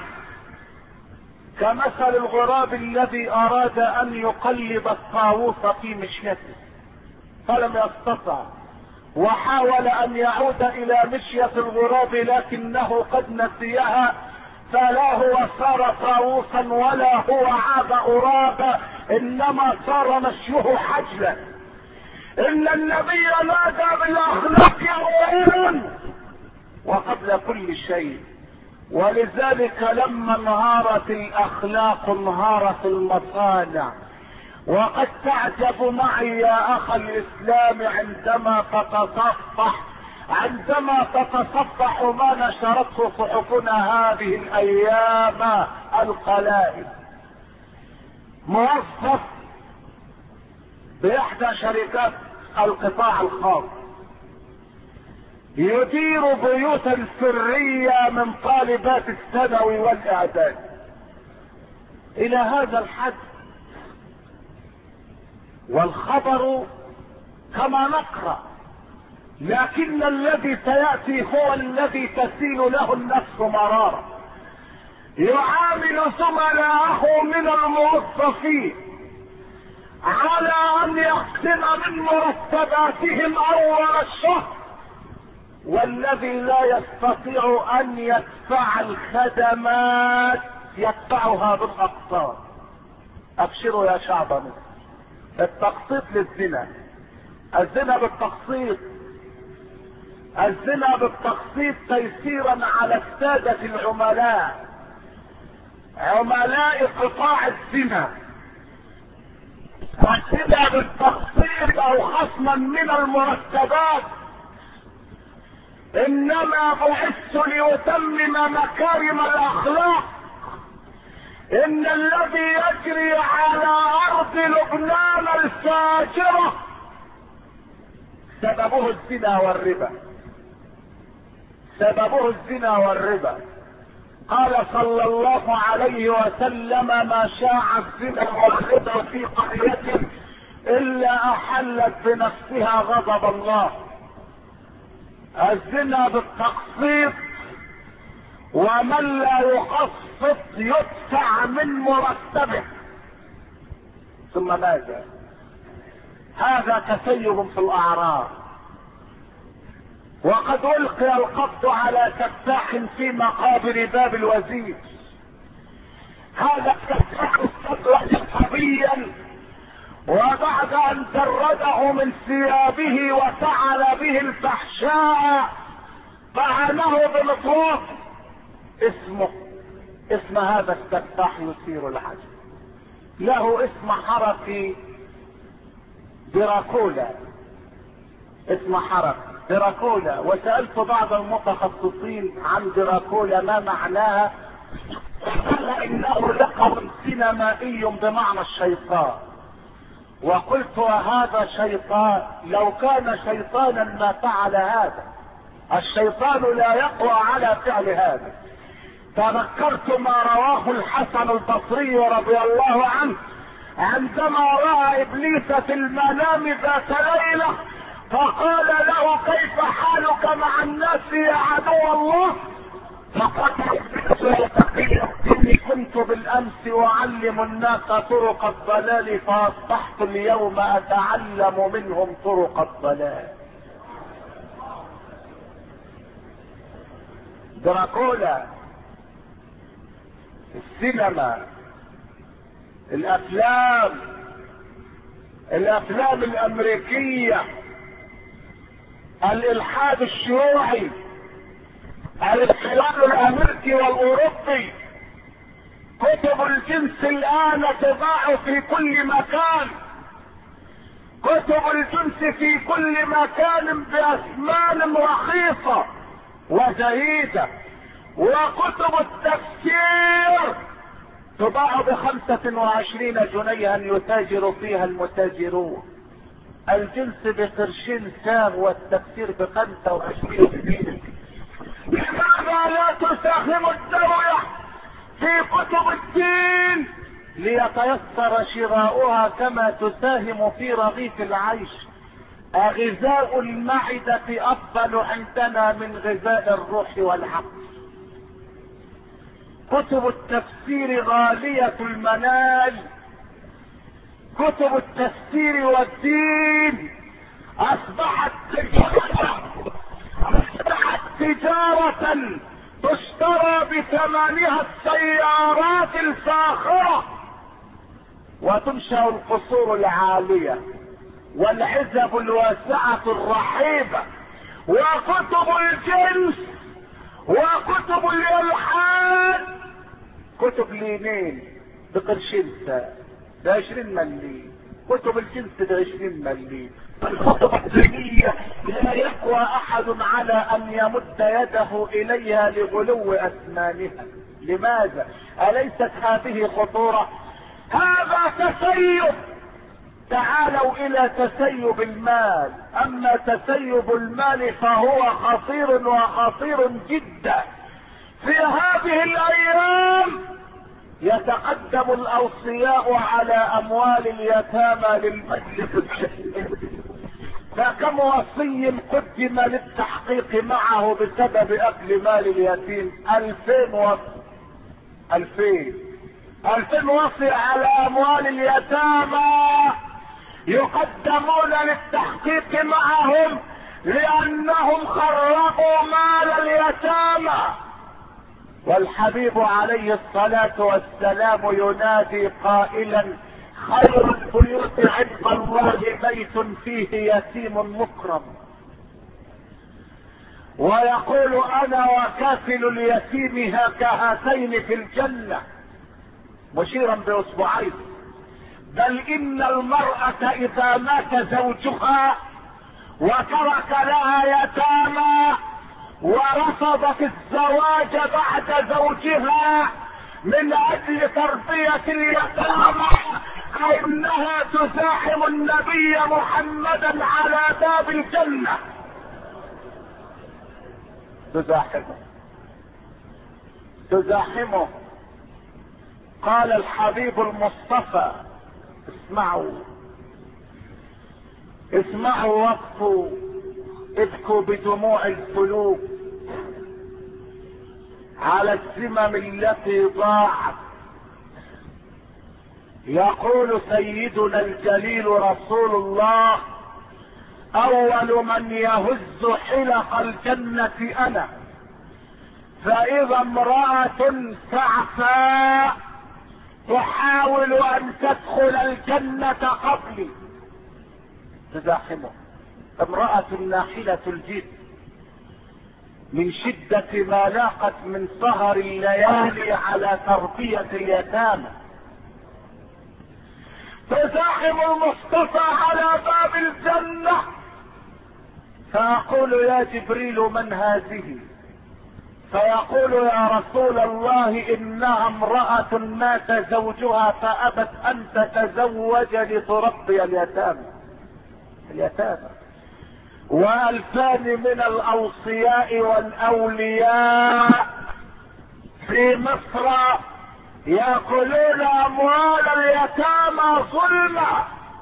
كمثل الغراب الذي أراد أن يقلب الطاووس في مشيته فلم يستطع، وحاول أن يعود إلى مشية الغراب لكنه قد نسيها، فلا هو صار طاووسا ولا هو عاد غرابا، إنما صار مشيه حجلا. إن النبي نادى بالأخلاق أولا وقبل كل شيء. ولذلك لما انهارت الأخلاق انهارت المصانع. وقد تعجب معي يا أخ الإسلام عندما تتصفح عندما تتصفح ما نشرته صحفنا هذه الأيام القلائل. موظف بإحدى شركات القطاع الخاص يدير بيوتا سرية من طالبات الثانوي والإعداد إلى هذا الحد، والخبر كما نقرأ، لكن الذي سيأتي هو الذي تسيل له النفس مرارا. يعامل زملائه من الموظفين على أن يقسم من مرتباتهم أول الشهر، والذي لا يستطيع أن يدفع الخدمات يدفعها بالأقساط. أبشروا يا شعب مصر، التقسيط للزنا، الزنا بالتقسيط، الزنا بالتقسيط تيسيرا على السادة العملاء، عملاء قطاع الزنا. الزنا بالتقسيط او خصما من المرتبات. انما بعثت ليتمم مكارم الاخلاق. ان الذي يجري على ارض لبنان الفاجرة سببه الزنا والربا. سببه الزنا والربا. قال صلى الله عليه وسلم: ما شاع الزنا والربا في قرية الا احلت بنفسها غضب الله. الزنا بالتقسيط، ومن لا يقسط يدفع من مرتبه. ثم ماذا؟ هذا تسيب في الاعراض. وقد القي القبض على سفاح في مقابر باب الوزير. هذا السفاح استدرج صبيا، وبعد ان جرده من ثيابه وفعل به الفحشاء طعنه بالطوق. اسمه اسم هذا السفاح يثير العجب. له اسم حركي دراكولا، اسم حركي دراكولا. وسألت بعض المتخصصين عن دراكولا ما معناها، قال انه لقب سينمائي بمعنى الشيطان. وقلت: وهذا شيطان؟ لو كان شيطانا ما فعل هذا. الشيطان لا يقوى على فعل هذا. تذكرت ما رواه الحسن البصري رضي الله عنه عندما رأى ابليس في المنام ذات ليلة، فقال له: كيف حالك مع الناس يا عدو الله؟ فقال: اني كنت بالامس اعلم الناس طرق الضلال، فاصبحت اليوم اتعلم منهم طرق الضلال. دراكولا، السينما، الافلام الافلام الامريكية، الالحاد الشيوعي، الاحتلال الامريكي والاوروبي، كتب الجنس الان تباع في كل مكان. كتب الجنس في كل مكان باثمان رخيصة وزهيدة. وكتب التفسير تباع بخمسة وعشرين جنيها يتاجر فيها المتاجرون. الجنس بقرشين ساغ والتفسير بخمسة وعشرين جنيه. لماذا لا تساهم الدولة في كتب الدين ليتيسر شراؤها كما تساهم في رغيف العيش؟ غذاء المعدة افضل عندنا من غذاء الروح والعقل. كتب التفسير غالية المنال. كتب التفسير والدين اصبحت تجارة اصبحت تجارة تشترى بثمنها السيارات الفاخرة، وتنشأ القصور العالية والعزب الواسعة الرحيبة. وكتب الجنس وكتب الالحاد، كتب لينين بقرشين بعشرين مليم، كتب الجنس بعشرين مليم. الكتب الدينية لا يقوى احد على ان يمد يده اليها لغلو اثمانها. لماذا؟ اليست هذه خطورة؟ هذا تسيب. تعالوا الى تسيب المال. اما تسيب المال فهو خطير وخطير جدا. في هذه الايام يتقدم الاوصياء على اموال اليتامى للمجلس الشهري، فكم وصي قدم للتحقيق معه بسبب اكل مال اليتيم؟ الفين وصي. الفين الفين وصي على اموال اليتامى يقدمون للتحقيق معهم لانهم خربوا مال اليتامى. والحبيب عليه الصلاة والسلام ينادي قائلا: خير البيوت عند الله بيت فيه يتيم مكرم. ويقول: انا وكافل اليتيم كهاتين في الجنة، مشيرا باصبعين. بل ان المرأة اذا مات زوجها وترك لها يتامى ورفضت الزواج بعد زوجها من اجل تربية اليتامى، فانها تزاحم النبي محمدا على باب الجنة. تزاحمه تزاحمه قال الحبيب المصطفى: اسمعوا اسمعوا وقفوا ابكوا بدموع القلوب على الذمم التي ضاعت. يقول سيدنا الجليل رسول الله: اول من يهز حلق الجنة انا، فاذا امرأة سعفاء تحاول ان تدخل الجنة قبلي تزاحمه. امرأة ناحلة الجد من شدة ما لاقت من سهر الليالي على تربية اليتامى، تزاحم المصطفى على باب الجنة، فأقول: يا جبريل من هذه؟ فيقول: يا رسول الله انها امرأة مات زوجها فابت ان تتزوج لتربي اليتامى اليتامى والفان من الاوصياء والاولياء في مصر ياكلون اموال اليتامى ظلما.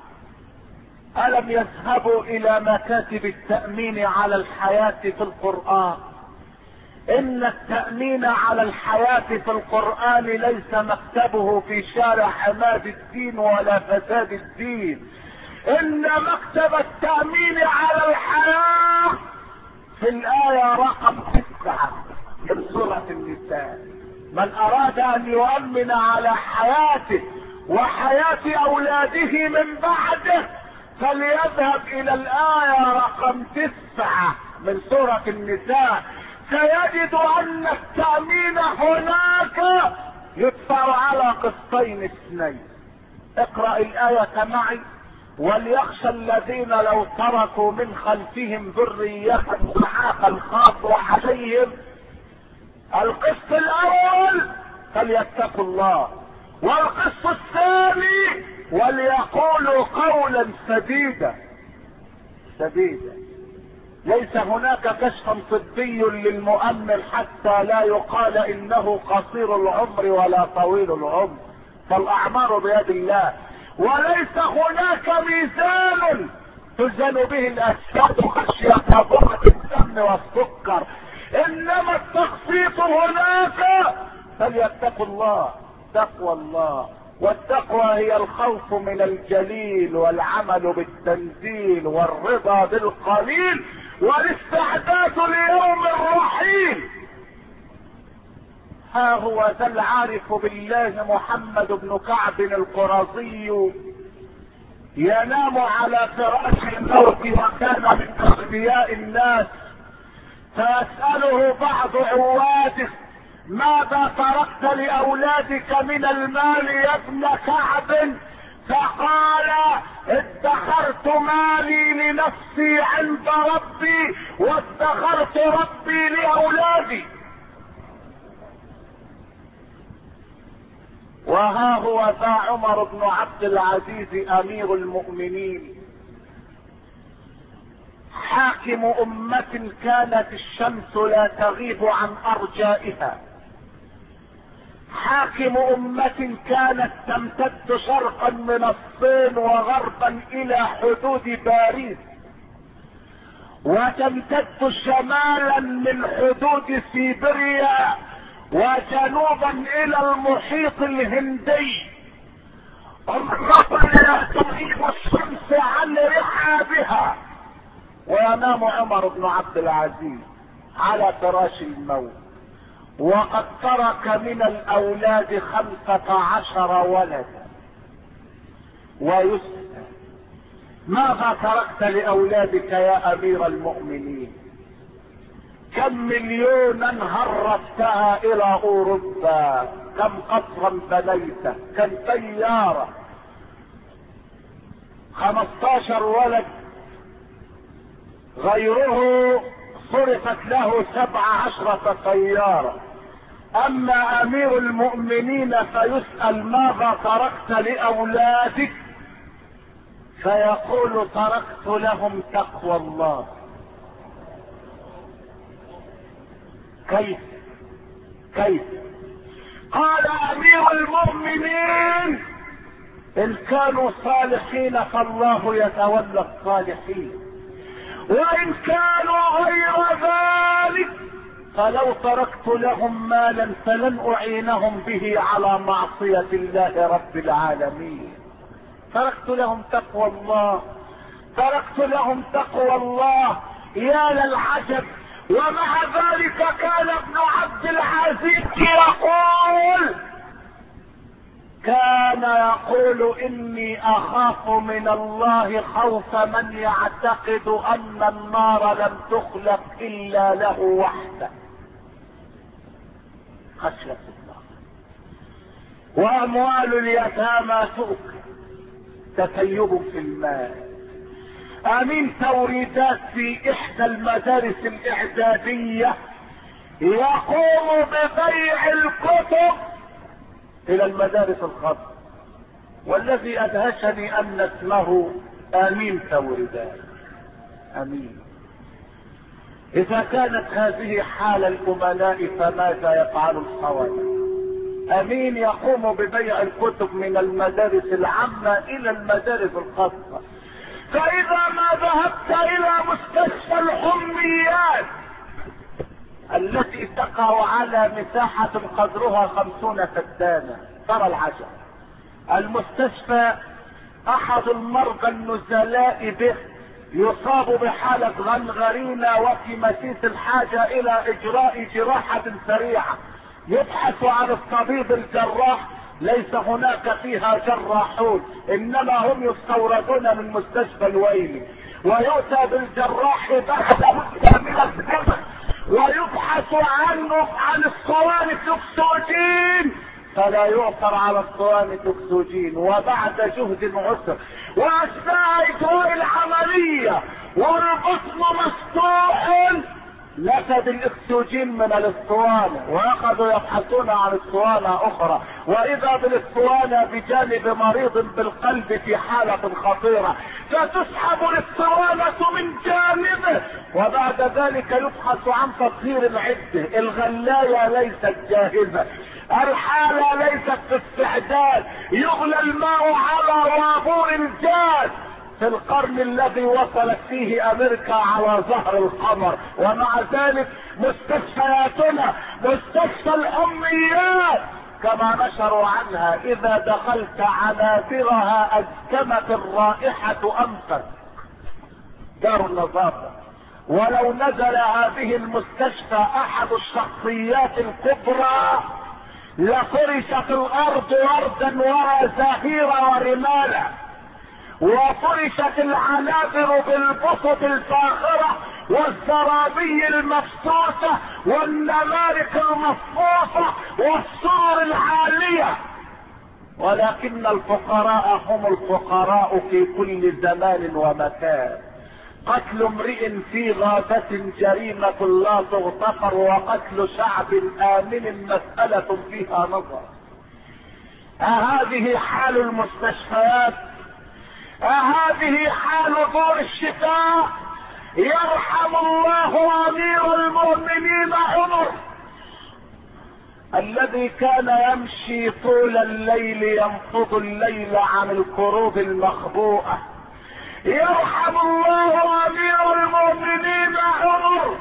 الم يذهبوا الى مكاتب التأمين على الحياة في القرآن؟ ان التأمين على الحياة في القرآن ليس مكتبه في شارع عماد الدين ولا فساد الدين، ان مكتب التأمين على الحياة في الآية رقم تسعة من سورة النساء. من اراد ان يؤمن على حياته وحياة اولاده من بعده فليذهب الى الآية رقم تسعة من سورة النساء، سيجد ان التأمين هناك يدفع على قسطين اثنين. اقرأ الآية معي: وليخشى الذين لو تركوا من خلفهم ذرية ضعافا خافوا عليهم. القسط الاول فليتقوا الله، والقسط الثاني وليقولوا قولا سديدا سديدا. ليس هناك كشف طبي للمؤمن حتى لا يقال انه قصير العمر ولا طويل العمر، فالاعمار بيد الله. وليس هناك ميزان تزن به الاسباب خشية ضرة الدم والسكر، انما التقسيط هناك. فليتقوا الله، تقوى الله، والتقوى هي الخوف من الجليل والعمل بالتنزيل والرضا بالقليل والاستعداد ليوم الرحيل. ها هو ذا العارف بالله محمد بن كعب القرظي ينام على فراش الموت وكان من اغبياء الناس، فيسأله بعض عواده: ماذا تركت لاولادك من المال يا ابن كعب؟ فقال: ادخرت مالي لنفسي عند ربي وادخرت ربي لاولادي. وها هو ذا عمر بن عبد العزيز امير المؤمنين حاكم امة كانت الشمس لا تغيب عن ارجائها، حاكم امة كانت تمتد شرقا من الصين وغربا الى حدود باريس، وتمتد شمالا من حدود سيبيريا وجنوبا الى المحيط الهندي. امرأة لا تغيب الشمس عن رحابها. وينام عمر بن عبد العزيز على فراش الموت وقد ترك من الاولاد خمسة عشر ولدا. ويسأل: ماذا تركت لاولادك يا امير المؤمنين؟ كم مليونا هربتها الى اوروبا؟ كم قصرا بنيته؟ كم سيارة؟ خمستاشر ولد، غيره صرفت له سبع عشرة سيارة. اما امير المؤمنين فيسأل: ماذا تركت لاولادك؟ فيقول: تركت لهم تقوى الله. كيف كيف قال امير المؤمنين ان كانوا صالحين فالله يتولى الصالحين، وان كانوا غير ذلك فلو تركت لهم مالا فلن اعينهم به على معصية الله رب العالمين. تركت لهم تقوى الله، تركت لهم تقوى الله. يا للعجب، ومع ذلك كان ابن عبد العزيز يقول كان يقول اني اخاف من الله خوف من يعتقد ان النار لم تخلق الا له وحده، خشية الله. واموال اليتامى تؤكل، تسيب في المال. امين توريدات في احدى المدارس الاعدادية يقوم ببيع الكتب الى المدارس الخاصة، والذي ادهشني ان اسمه امين توريدات. امين. اذا كانت هذه حال الامناء فماذا يفعل الخونة؟ امين يقوم ببيع الكتب من المدارس العامة الى المدارس الخاصة. فاذا ما ذهبت الى مستشفى الحميات التي تقع على مساحة قدرها خمسون فدانا ترى العجب. المستشفى احد المرضى النزلاء به يصاب بحالة غنغرينة وفي مسيس الحاجة الى اجراء جراحة سريعة. يبحث عن الطبيب الجراح، ليس هناك فيها جراحون، انما هم يستوردون من مستشفى الويلي، ويؤتى بالجراح بعد مدة من الزمن ويبحث عنه عن الصواني الاكسجين، فلا يؤثر على الصواني الاكسجين. وبعد جهد عسر واثناء اجراء العملية والبطن مفتوح نفد الاكسجين من الاسطوانة، واخذوا يبحثون عن اسطوانة اخرى، واذا بالاسطوانة بجانب مريض بالقلب في حالة خطيرة، فتسحب الاسطوانة من جانبه، وبعد ذلك يبحث عن تطهير العدة. الغلاية ليست جاهزة، الحالة ليست في استعداد، يغلى الماء على وابور الجاز في القرن الذي وصلت فيه امريكا على ظهر القمر. ومع ذلك مستشفياتنا مستشفى الاميات كما نشروا عنها اذا دخلت عنابرها اجتمت الرائحة انفك. دار النظافة. ولو نزل هذه المستشفى احد الشخصيات الكبرى لفرشت الارض وردا وزهير ورمالا، وفرشت العنابر بالبسط الفاخرة والزرابي المفسوسة والنمارق المصفوفة والسور العالية. ولكن الفقراء هم الفقراء في كل زمان ومكان. قتل امرئ في غابة جريمة لا تغتفر، وقتل شعب آمن مسألة فيها نظر. أهذه حال المستشفيات؟ أهذه حال دور الشفاء؟ يرحم الله امير المؤمنين عمر الذي كان يمشي طول الليل ينفض الليل عن الكروب المخبوءة. يرحم الله امير المؤمنين عمر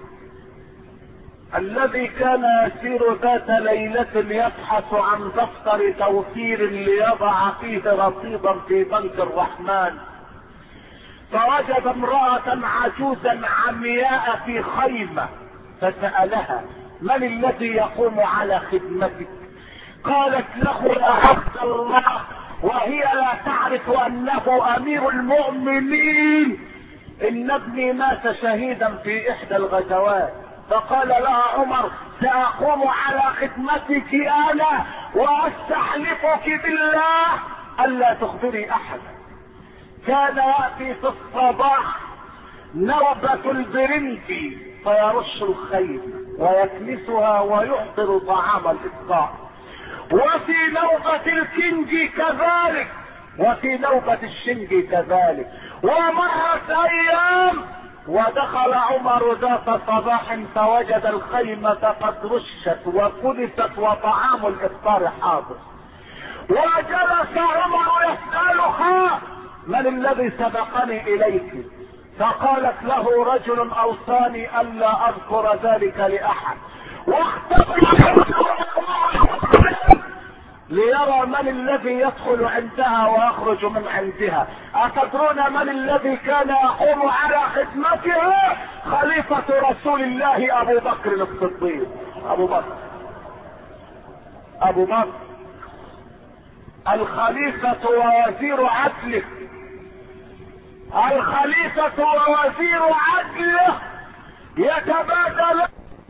الذي كان يسير ذات ليلة يبحث عن دفتر توفير ليضع فيه رصيدا في بنك الرحمن، فوجد امرأة عجوزا عمياء في خيمة، فسألها: من الذي يقوم على خدمتك؟ قالت له: أعبد الله، وهي لا تعرف أنه أمير المؤمنين. إن ابني مات شهيدا في إحدى الغزوات. فقال لها عمر: سأقوم على خدمتك أنا، وأستحلفك بالله ألا تخبري أحدا. كان يأتي في الصباح نوبة البرنكي فيرش الخيل ويكنسها ويحضر طعام الإفطار، وفي نوبة الكنجي كذلك، وفي نوبة الشنجي كذلك. ومرت أيام ودخل عمر ذات صباح فوجد الخيمة قد رشت وكنست وطعام الافطار حاضر، وجلس عمر يسألها من الذي سبقني اليك؟ فقالت له رجل اوصاني الا اذكر ذلك لاحد، واختفى ليرى من الذي يدخل عندها ويخرج من عندها. أتدرون من الذي كان يقوم على خدمتها؟ خليفة رسول الله أبو بكر الصديق. أبو بكر أبو بكر الخليفة ووزير عدله، الخليفة ووزير عدله يتبادل.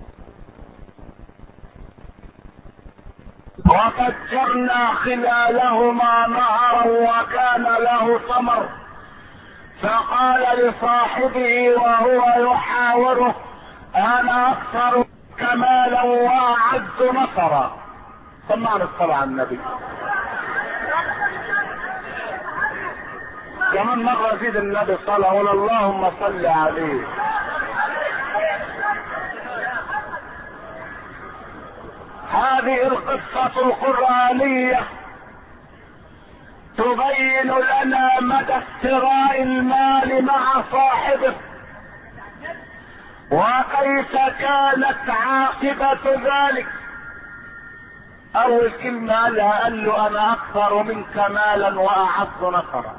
وفجرنا خلالهما نهرا وكان له ثمر، فقال لصاحبه وهو يحاوره انا اكثر كمالا واعز نصرا. سمعنا الصلاة على النبي. كمان مرة زيد النبي صلى ولا اللهم صل عليه. هذه القصة القرآنية تبين لنا مدى استراء المال مع صاحبه، وكيف كانت عاقبة ذلك. اول كلمة قالها قال له انا اكثر منك مالا واعز نصرا،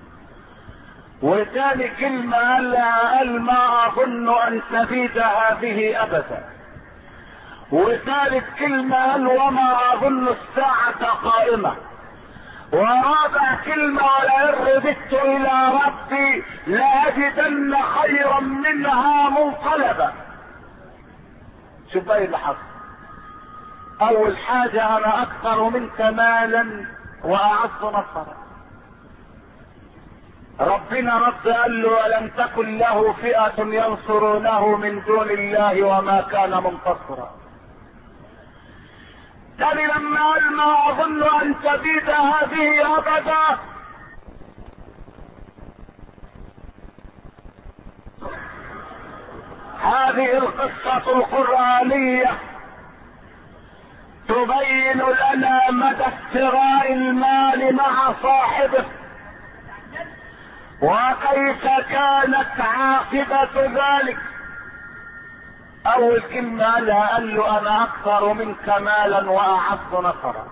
وثاني كلمة قالها قال ما اظن ان تبيد هذه ابدا، وثالث كلمة قال وما اظن الساعة قائمة، ورابع كلمة ولئن رددت الى ربي لاجدن خيرا منها منقلبا. شوف بقى اللي حصل. اول حاجة انا اكثر منك مالا واعز نصرا. ربنا رد قال له ولم تكن له فئة ينصرونه من دون الله وما كان منتصرا. تاني لما قال ما اظن ان تبيد هذه ابدا، هذه القصة القرآنية تبين لنا مدى استراء المال مع صاحبه، وكيف كانت عاقبة ذلك. اول كلمة قالها قال له انا اكثر منك مالا واعز نصرا،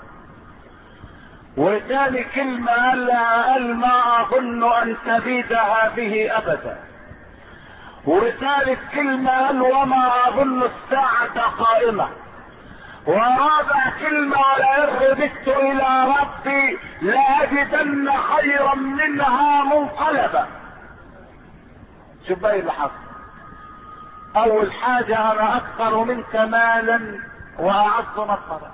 وثاني كلمة قالها قال ما اظن ان تبيد هذه ابدا، وثالث كلمة قال وما اظن الساعة قائمة، ورابع كلمة ولئن رددت الى ربي لاجدن خيرا منها منقلبا. شوف بقى اللي حصل. اول حاجة انا اكثر منك مالا واعز نصرا.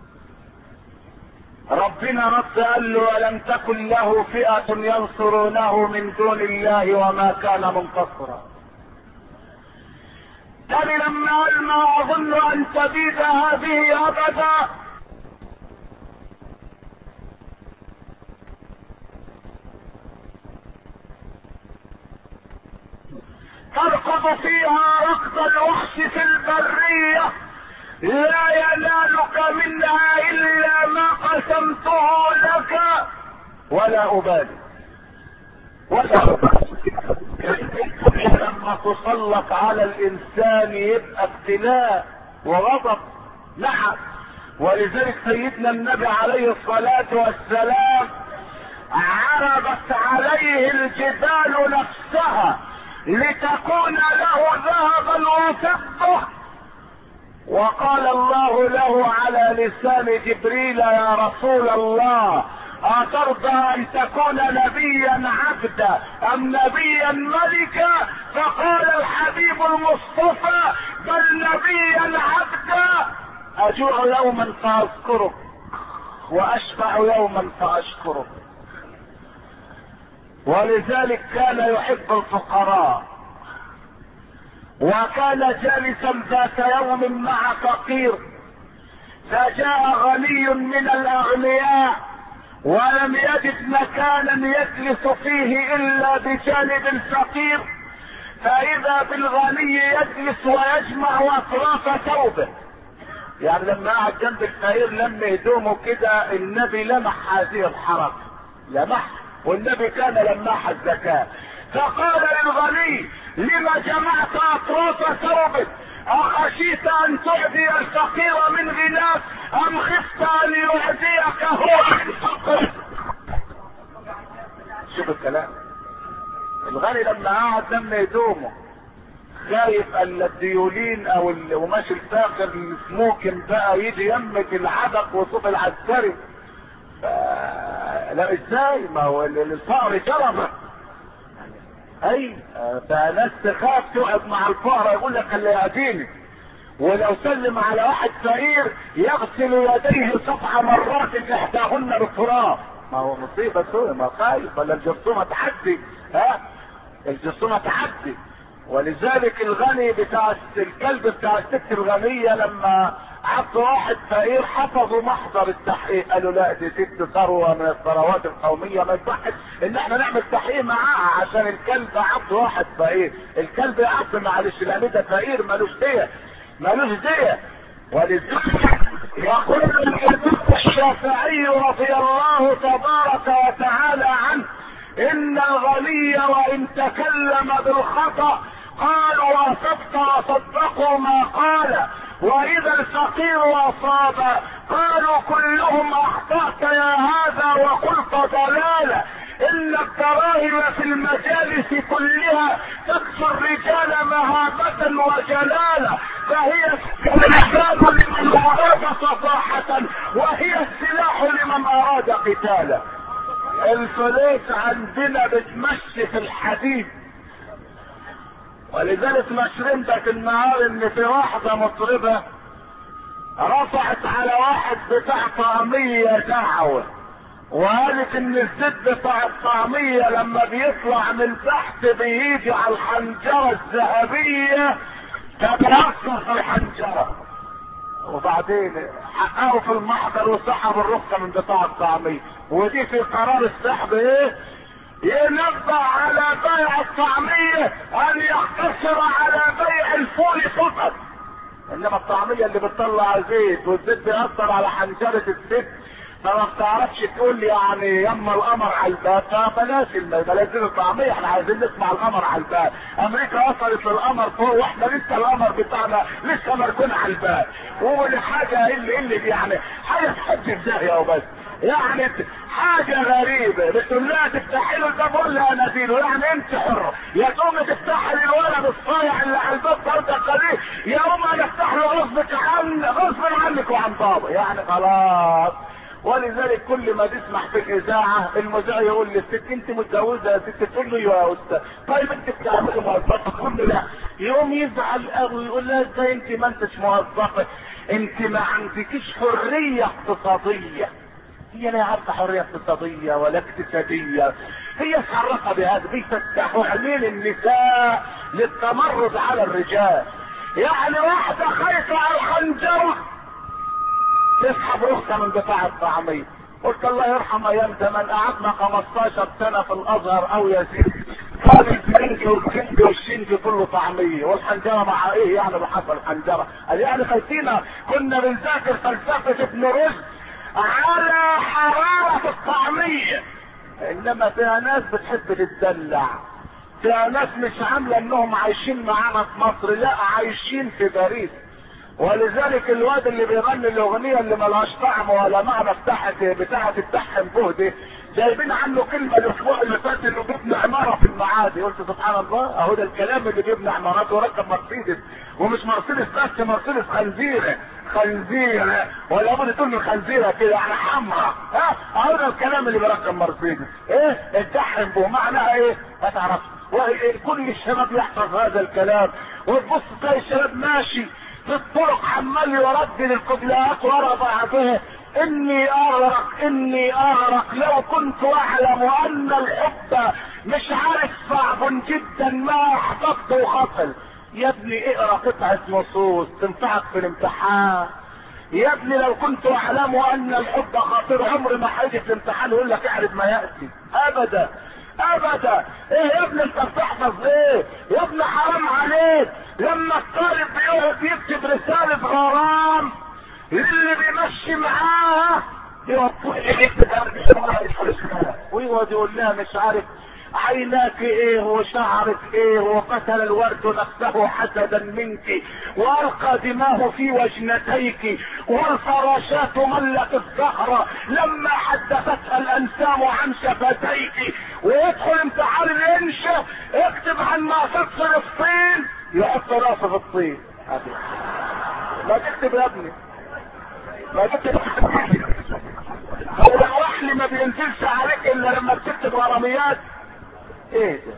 ربنا رد قال له ولم تكن له فئة ينصرونه من دون الله وما كان منتصرا. تاني لما قال ما اظن ان تبيد هذه ابدا، تركض فيها ركض الوحش في البرية، لا ينالك منها الا ما قسمته لك ولا ابالي ولا أبالي. لما تسلط على الانسان يبقى ابتلاء وغضب. نعم، ولذلك سيدنا النبي عليه الصلاة والسلام عرضت عليه الجبال نفسها لتكون له ذهبا وفضة، وقال الله له على لسان جبريل يا رسول الله أترضى أن تكون نبيا عبدا أم نبيا ملكا؟ فقال الحبيب المصطفى بل نبيا عبدا. أجوع يوما فأذكرك وأشبع يوما فأشكرك. ولذلك كان يحب الفقراء، وكان جالسا ذات يوم مع فقير، فجاء غني من الأغنياء ولم يجد مكانا يجلس فيه الا بجانب الفقير، فاذا بالغني يجلس ويجمع اطراف ثوبه. يعني لما قعد جنب الفقير لم هدومه كده، النبي لمح هذه الحركه، لمح، والنبي كان لماح الزكاه. فقال للغني: لما جمعت اطراف ثوبك؟ اخشيت ان تعدي الفقير من غناك ام خفت ان يعديك هو من فقرك؟ شوف الكلام. الغني لما قعد لم هدومه خايف ان الديولين او القماش الفاخر السموكن بقى يجي يمك العبق وصوف العسكري. ف... لا ازاي؟ ما هو الفقر جرمه. اي فناس تخاف تقعد مع الفقراء، يقول لك اللي يأتيني. ولو سلم على واحد فقير يغسل يديه سبع مرات احداهن بالتراب. ما هو مصيبه سوء، ما خايف ولا الجرثومه تعدي. ها الجرثومه تعدي. ولذلك الغني بتاع الكلب بتاع الست الغنيه لما عبد واحد فقير حفظوا محضر التحقيق، قالوا لا دي ست ثروه من الثروات القوميه، ما يصحش ان احنا نعمل تحقيق معاها عشان الكلب عبد واحد فقير. الكلب عبد معلش لان ده فقير مالوش ديه، مالوش ديه. ولذلك يقول الامام الشافعي رضي الله تبارك وتعالى عنه: ان الغني وان تكلم بالخطأ قالوا اصبت وصدقوا ما قال، واذا الفقير اصاب قالوا كلهم اخطأت يا هذا وقلت ضلالة. ان الدراهم في المجالس كلها تكسو الرجال مهابة وجلالة، فهي السلاح لمن اراد صفاحة وهي السلاح لمن اراد قتالا. الفلوس عندنا بتمشي في الحديد. ولذلك نشرين ذات النهار ان في واحدة مطربة رفعت على واحد بتاع طعمية دعوة، وقالت ان الزيت بتاع الطعمية لما بيطلع من تحت بيجي على الحنجرة الذهبية تتأثر في الحنجرة. وبعدين حققوا في المحضر وسحبوا الرخصة من بتاع الطعمية. ودي في قرار السحب ايه؟ ينبه على بيع الطعمية ان يقتصر على بيع الفول فقط. انما الطعمية اللي بتطلع زيت والزيت بيأثر على حنجرة الزيت، فما بتعرفش تقول يعني يما القمر على الباب، فبلاش بلاش الطعمية، احنا عايزين نسمع القمر على الباب. امريكا وصلت للقمر فوق واحنا لسه القمر بتاعنا لسه مركون على الباب. وحاجة اللي اللي يعني حاجة تحج في داهية وبس. يعني حاجة غريبة بتقول لها تفتحي له الباب ولا اناديله، يعني انت حرة. يا تقوم تفتحي للولد الصايع اللي على الباب برضه قليل، يا قوم انا افتح له غصبك عن غصب عنك وعن بابا، يعني خلاص. ولذلك كل ما تسمع في الاذاعه المذيع يقول للست انت متجوزه يا ست، تقول له يا استاذ طيب انت بتعملي موظفه، تقول له لا، يقوم يزعل قوي يقول لها ازاي انت ما انتش موظفه، انت ما عندكيش حريه اقتصاديه. هي لا عارفه حريه اقتصاديه ولا اقتصاديه، هي متعرفه بهذا. بيفتحوا عينين النساء للتمرد على الرجال. يعني واحده خايفه على الخنجره تسحب رخصة من بتاع الطعمية. قلت الله يرحم ايام زمان قعدنا خمستاشر سنة في الازهر او يزيد، قال الفرنجي والكندي والشنجي كله طعمية، والحنجرة مع ايه يعني بحصل الحنجرة؟ قال يعني خايفين كنا بنذاكر فلسفة ابن رشد على حرارة الطعمية. انما فيها ناس بتحب تتدلع، فيها ناس مش عاملة انهم عايشين معانا في مصر، لا عايشين في باريس. ولذلك الواد اللي بيغني الاغنيه اللي ملهاش طعم ولا معنى بتاعت بتاعه التحم بهدي جايبين عنه كلمه الاسبوع اللي فات انه بيبني عماره في المعادي. قلت سبحان الله، اهو ده الكلام اللي بيبني عمارات وركب مرسيدس، ومش مرسيدس بس، مرسيدس خنزيره خنزيره ولا بد تقول من خنزيره كده يعني حمراء. ها اهو ده الكلام اللي بيركب مرسيدس. ايه التحم به معناها ايه؟ ما تعرفش. وكل الشباب يحفظ هذا الكلام، وتبص تلاقي الشباب ماشي في الطرق عمال يردد القبلات ورا بعضها: اني اغرق اني اغرق لو كنت اعلم ان الحب مش عارف صعب جدا ما احببت وخطل. يا ابني اقرا قطعة نصوص تنفعك في الامتحان. يا ابني لو كنت اعلم ان الحب خطير عمري ما هيجي في الامتحان يقول لك اعرف ما ياتي ابدا. ابدا. ايه يا ابني انت بتحفظ ايه يا ابني؟ حرام عليك. لما الطالب بيقعد يكتب رسالة غرام اللي بيمشي معاه ويقعد يقول لها مش عارف عيناك ايه وشعرك ايه وقتل الورد نفسه حسدا منك والقى دماه في وجنتيك والفراشات ملت الزهرة لما حدثتها الانسام عن شفتيك. ويدخل امتحان الانشاء اكتب عن ما في الصين يحط راسه في الطين. ما تكتب يا ابني، ما تكتب. هو الوحل ما بينزلش عليك الا لما بتكتب غراميات. ايه ده؟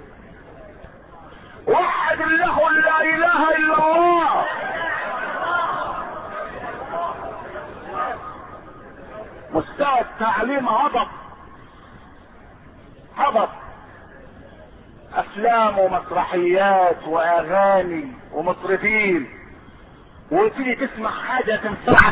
وحد الله لا اله الا الله. مستوى التعليم هبط هبط. افلام ومسرحيات واغاني ومطربين، وتيجي تسمع حاجه تنفعك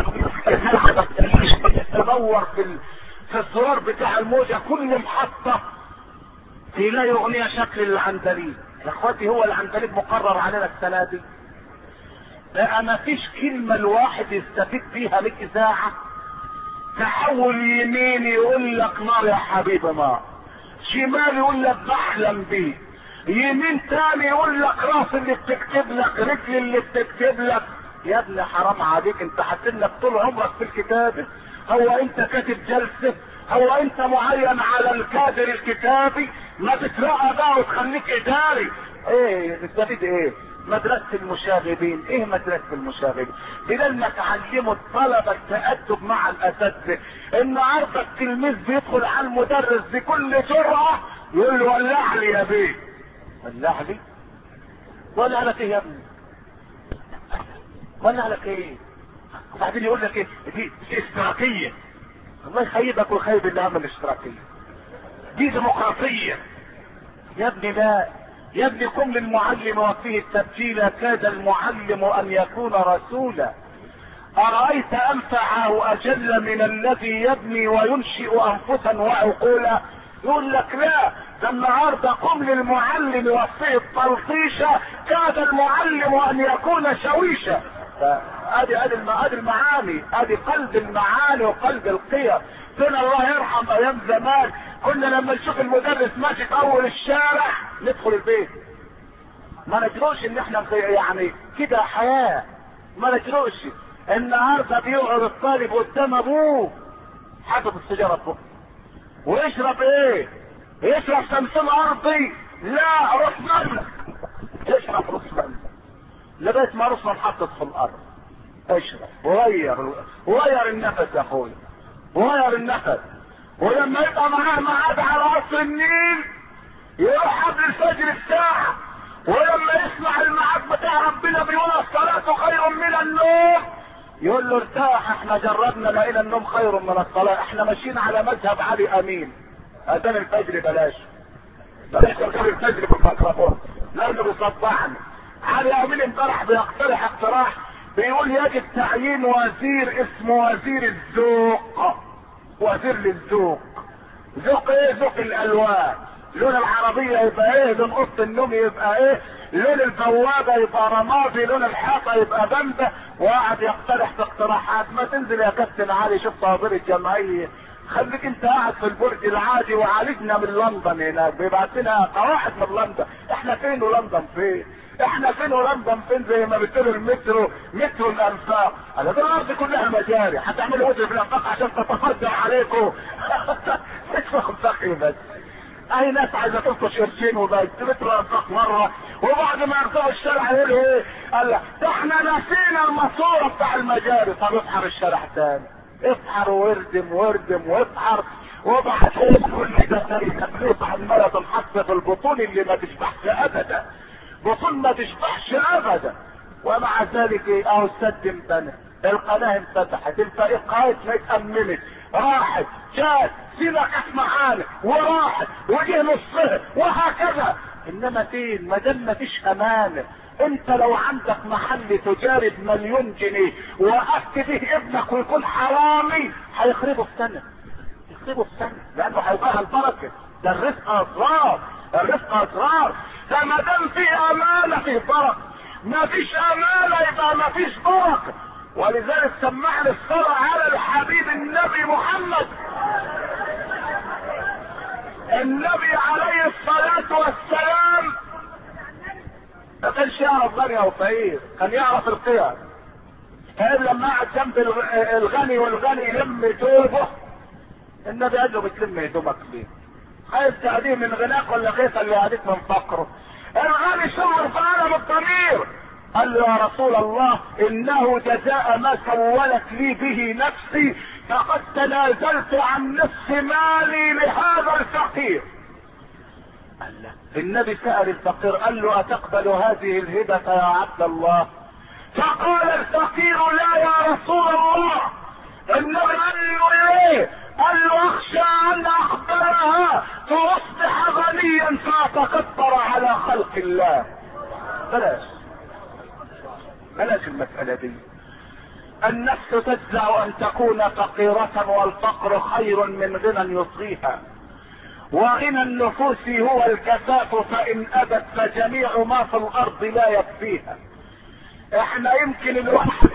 تدور في في الزرار بتاع الموجه كل محطه تلاقي اغنيه شكل العندليب. يا اخواتي هو العندليب مقرر علينا السنه دي؟ بقى ما فيش كلمه الواحد يستفيد بيها من الاذاعه. تحول يمين يقول لك نار يا حبيبي نار، شمال يقول لك بحلم بيه، يمين تاني يقول لك راس اللي بتكتب لك، رجل اللي بتكتب لك. يا ابني حرام عليك، انت حاسس طول عمرك في الكتابه. هو انت كاتب جلسه؟ هو انت معين على الكادر الكتابي؟ ما تترقى بقى وتخليك اداري. ايه تستفيد ايه؟ مدرسة المشاغبين. ايه مدرسة المشاغبين؟ بدل ما تعلموا الطلبة التأدب مع الاساتذة، النهارده التلميذ بيدخل على المدرس بكل جرأة يقول له ولع لي يا بيه. ولع لي؟ ولع لك ايه يا ابني؟ ولع لك ايه؟ وبعدين يقول لك ايه؟ دي اشتراكية. الله يخيبك ويخيب اللي عمل الاشتراكية. دي ديمقراطية. يا ابني لا، يا ابني قم للمعلم وفيه التبجيل كاد المعلم ان يكون رسولا. ارايت انفعه اجل من الذي يبني وينشئ انفسا وعقولا. يقول لك لا، ده النهارده قم للمعلم وفيه التلطيشه كاد المعلم ان يكون شويشا. ادي ادي ادي المعاني، ادي قلب المعاني وقلب القيم. فين الله يرحم ايام زمان كنا لما نشوف المدرس ماشي في اول الشارع ندخل البيت، ما نجروش ان احنا يعني كده حياه، ما نجروش. النهارده بيقعد الطالب قدام ابوه حاطط السيجاره في بقه ويشرب ايه؟ يشرب سمسم ارضي؟ لا، رسمن. يشرب رسمن لغايه ما رسمن حطت في الارض. اشرب وغير وغير النفس يا اخويا، وغير النفس. ولما يبقى معاه ميعاد على قصر النيل يروح قبل الفجر الساعة، ولما يسمع الميعاد بتاع ربنا بيقول الصلاة خير من النوم يقول له ارتاح، احنا جربنا لقينا النوم خير من الصلاة، احنا ماشيين على مذهب علي امين. اذان الفجر بلاش بلاش تذكر الفجر بالميكروفون لانه بيصدعني. علي امين امبارح بيقترح اقتراح بيقول يجب تعيين وزير اسمه وزير الذوق، وزير للذوق. ذوق ايه؟ ذوق الالوان. لون العربية يبقى ايه؟ لون اوضه النوم يبقى ايه؟ لون البوابة يبقى رمادي، لون الحيطة يبقى بندة. وقعد يقترح في اقتراحات. ما تنزل يا كابتن علي شوف طوابير الجمعية، خليك انت قاعد في البرج العادي وعالجنا من لندن هناك بيبعت لنا قواعد من لندن. احنا فين ولندن فين؟ احنا فين ولندن فين؟ زي ما بتقولوا المترو مترو الانفاق. انا ده الارض كلها مجاري، هتعملوا مترو في الانفاق عشان تتفجر عليكم. مترو انفاق ايه بس؟ اي ناس عايزه تلطش قرشين وبقت مترو انفاق مره، وبعد ما يركبوا الشارع يقولوا ايه؟ قال لك ده احنا نسينا الماسوره بتاع المجاري. طب اصحر الشارع تاني، اصحر واردم واردم واسحر، وبعد كل ده تاني تكليف عماله تنحط في البطون اللي ما تشبعش ابدا، بطون ما تشبعش ابدا. ومع ذلك ايه؟ اهو السد انبنى، القناه انفتحت، الفريقات ما اتأمنت، راحت جات سيبك معانا وراحت وجه نصها وهكذا. انما فين؟ ما دام ما فيش امانه. انت لو عندك محل تجاري بمليون جنيه وقفت به ابنك ويكون حرامي هيخربه في سنه، يخربه في سنه، لانه هيضيع البركه. ده الرزق اسرار، الرزق اسرار. ده ما دام في امانه فيه بركه، ما فيش امانه يبقى ما فيش بركه. ولذلك سمعنا الصلاه على الحبيب النبي محمد. النبي عليه الصلاه والسلام ما كانش يعرف غني او فقير، كان يعرف القيم. كان لما قعد جنب الغني والغني يلم ثوبه، النبي قال له بتلم هدومك ليه؟ خايف تأديه من غناك ولا خايف اللي يأديك من فقره؟ الغني شعر في عالم الضمير، قال له يا رسول الله انه جزاء ما سولت لي به نفسي، فقد تنازلت عن نصف مالي لهذا الفقير. قال له النبي سأل الفقير قال له اتقبل هذه الهبة يا عبد الله؟ فقال الفقير لا يا رسول الله. النبي قال له ليه؟ قال له اخشى ان اقبلها فاصبح غنيا فاتكبر على خلق الله. بلاش بلاش المسألة دي. النفس تجزع ان تكون فقيرة والفقر خير من غنى يطغيها، وغنى النفوس هو الكفاف فان ابت فجميع ما في الارض لا يكفيها. احنا يمكن الواحد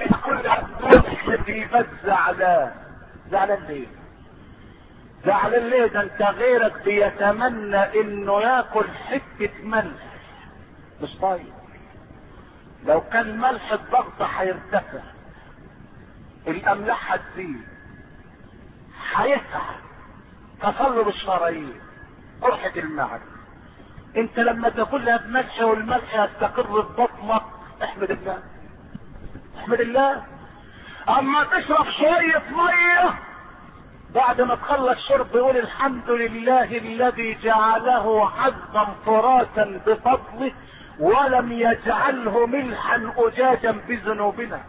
يبقى زعلان. زعلان ليه؟ زعلان ليه؟ ده انت غيرك بيتمنى انه ياكل حتة ملح مش طيب. لو كان ملح الضغط هيرتفع، الاملاح هتزيد، هيسعى تصلب الشرايين، قرحة المعدة. انت لما تاكلها بملح والملح يستقر في بطنك احمد الله، احمد الله. اما تشرب شوية مية بعد ما تخلص شرب يقول الحمد لله الذي جعله عذبا فراسا بفضله ولم يجعله ملحا اجاجا بذنوبنا.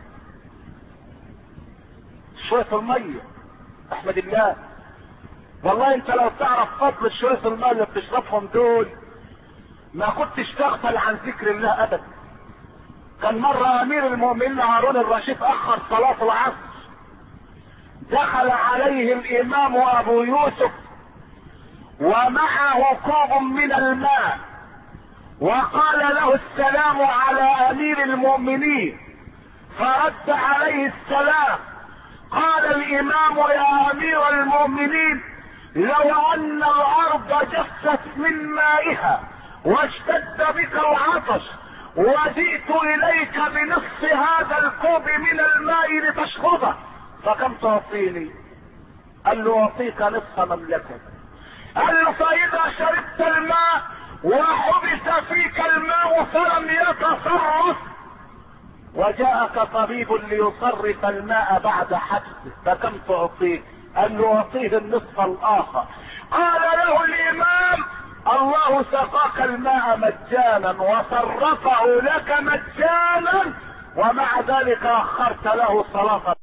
شوية المية احمد الله. والله انت لو تعرف فضل شوية المية اللي بتشربهم دول ما كنتش تغفل عن ذكر الله ابدا. كان مرة امير المؤمنين هارون الرشيد اخر صلاة العصر، دخل عليه الامام ابو يوسف ومعه كوب من الماء وقال له السلام على امير المؤمنين، فرد عليه السلام. قال الامام يا امير المؤمنين لو ان الارض جفت من مائها واشتد بك العطش وجئت اليك بنصف هذا الكوب من الماء لتشربه فكم تعطيني؟ قال له اعطيك نصف مملكتك. قال له فاذا شربت الماء وحبس فيك الماء فلم يتصرف وجاءك طبيب ليصرف الماء بعد حبسه فكم تعطيه؟ قال له اعطيه النصف الاخر. قال له الامام الله سقاك الماء مجانا وصرفه لك مجانا ومع ذلك اخرت له صلاة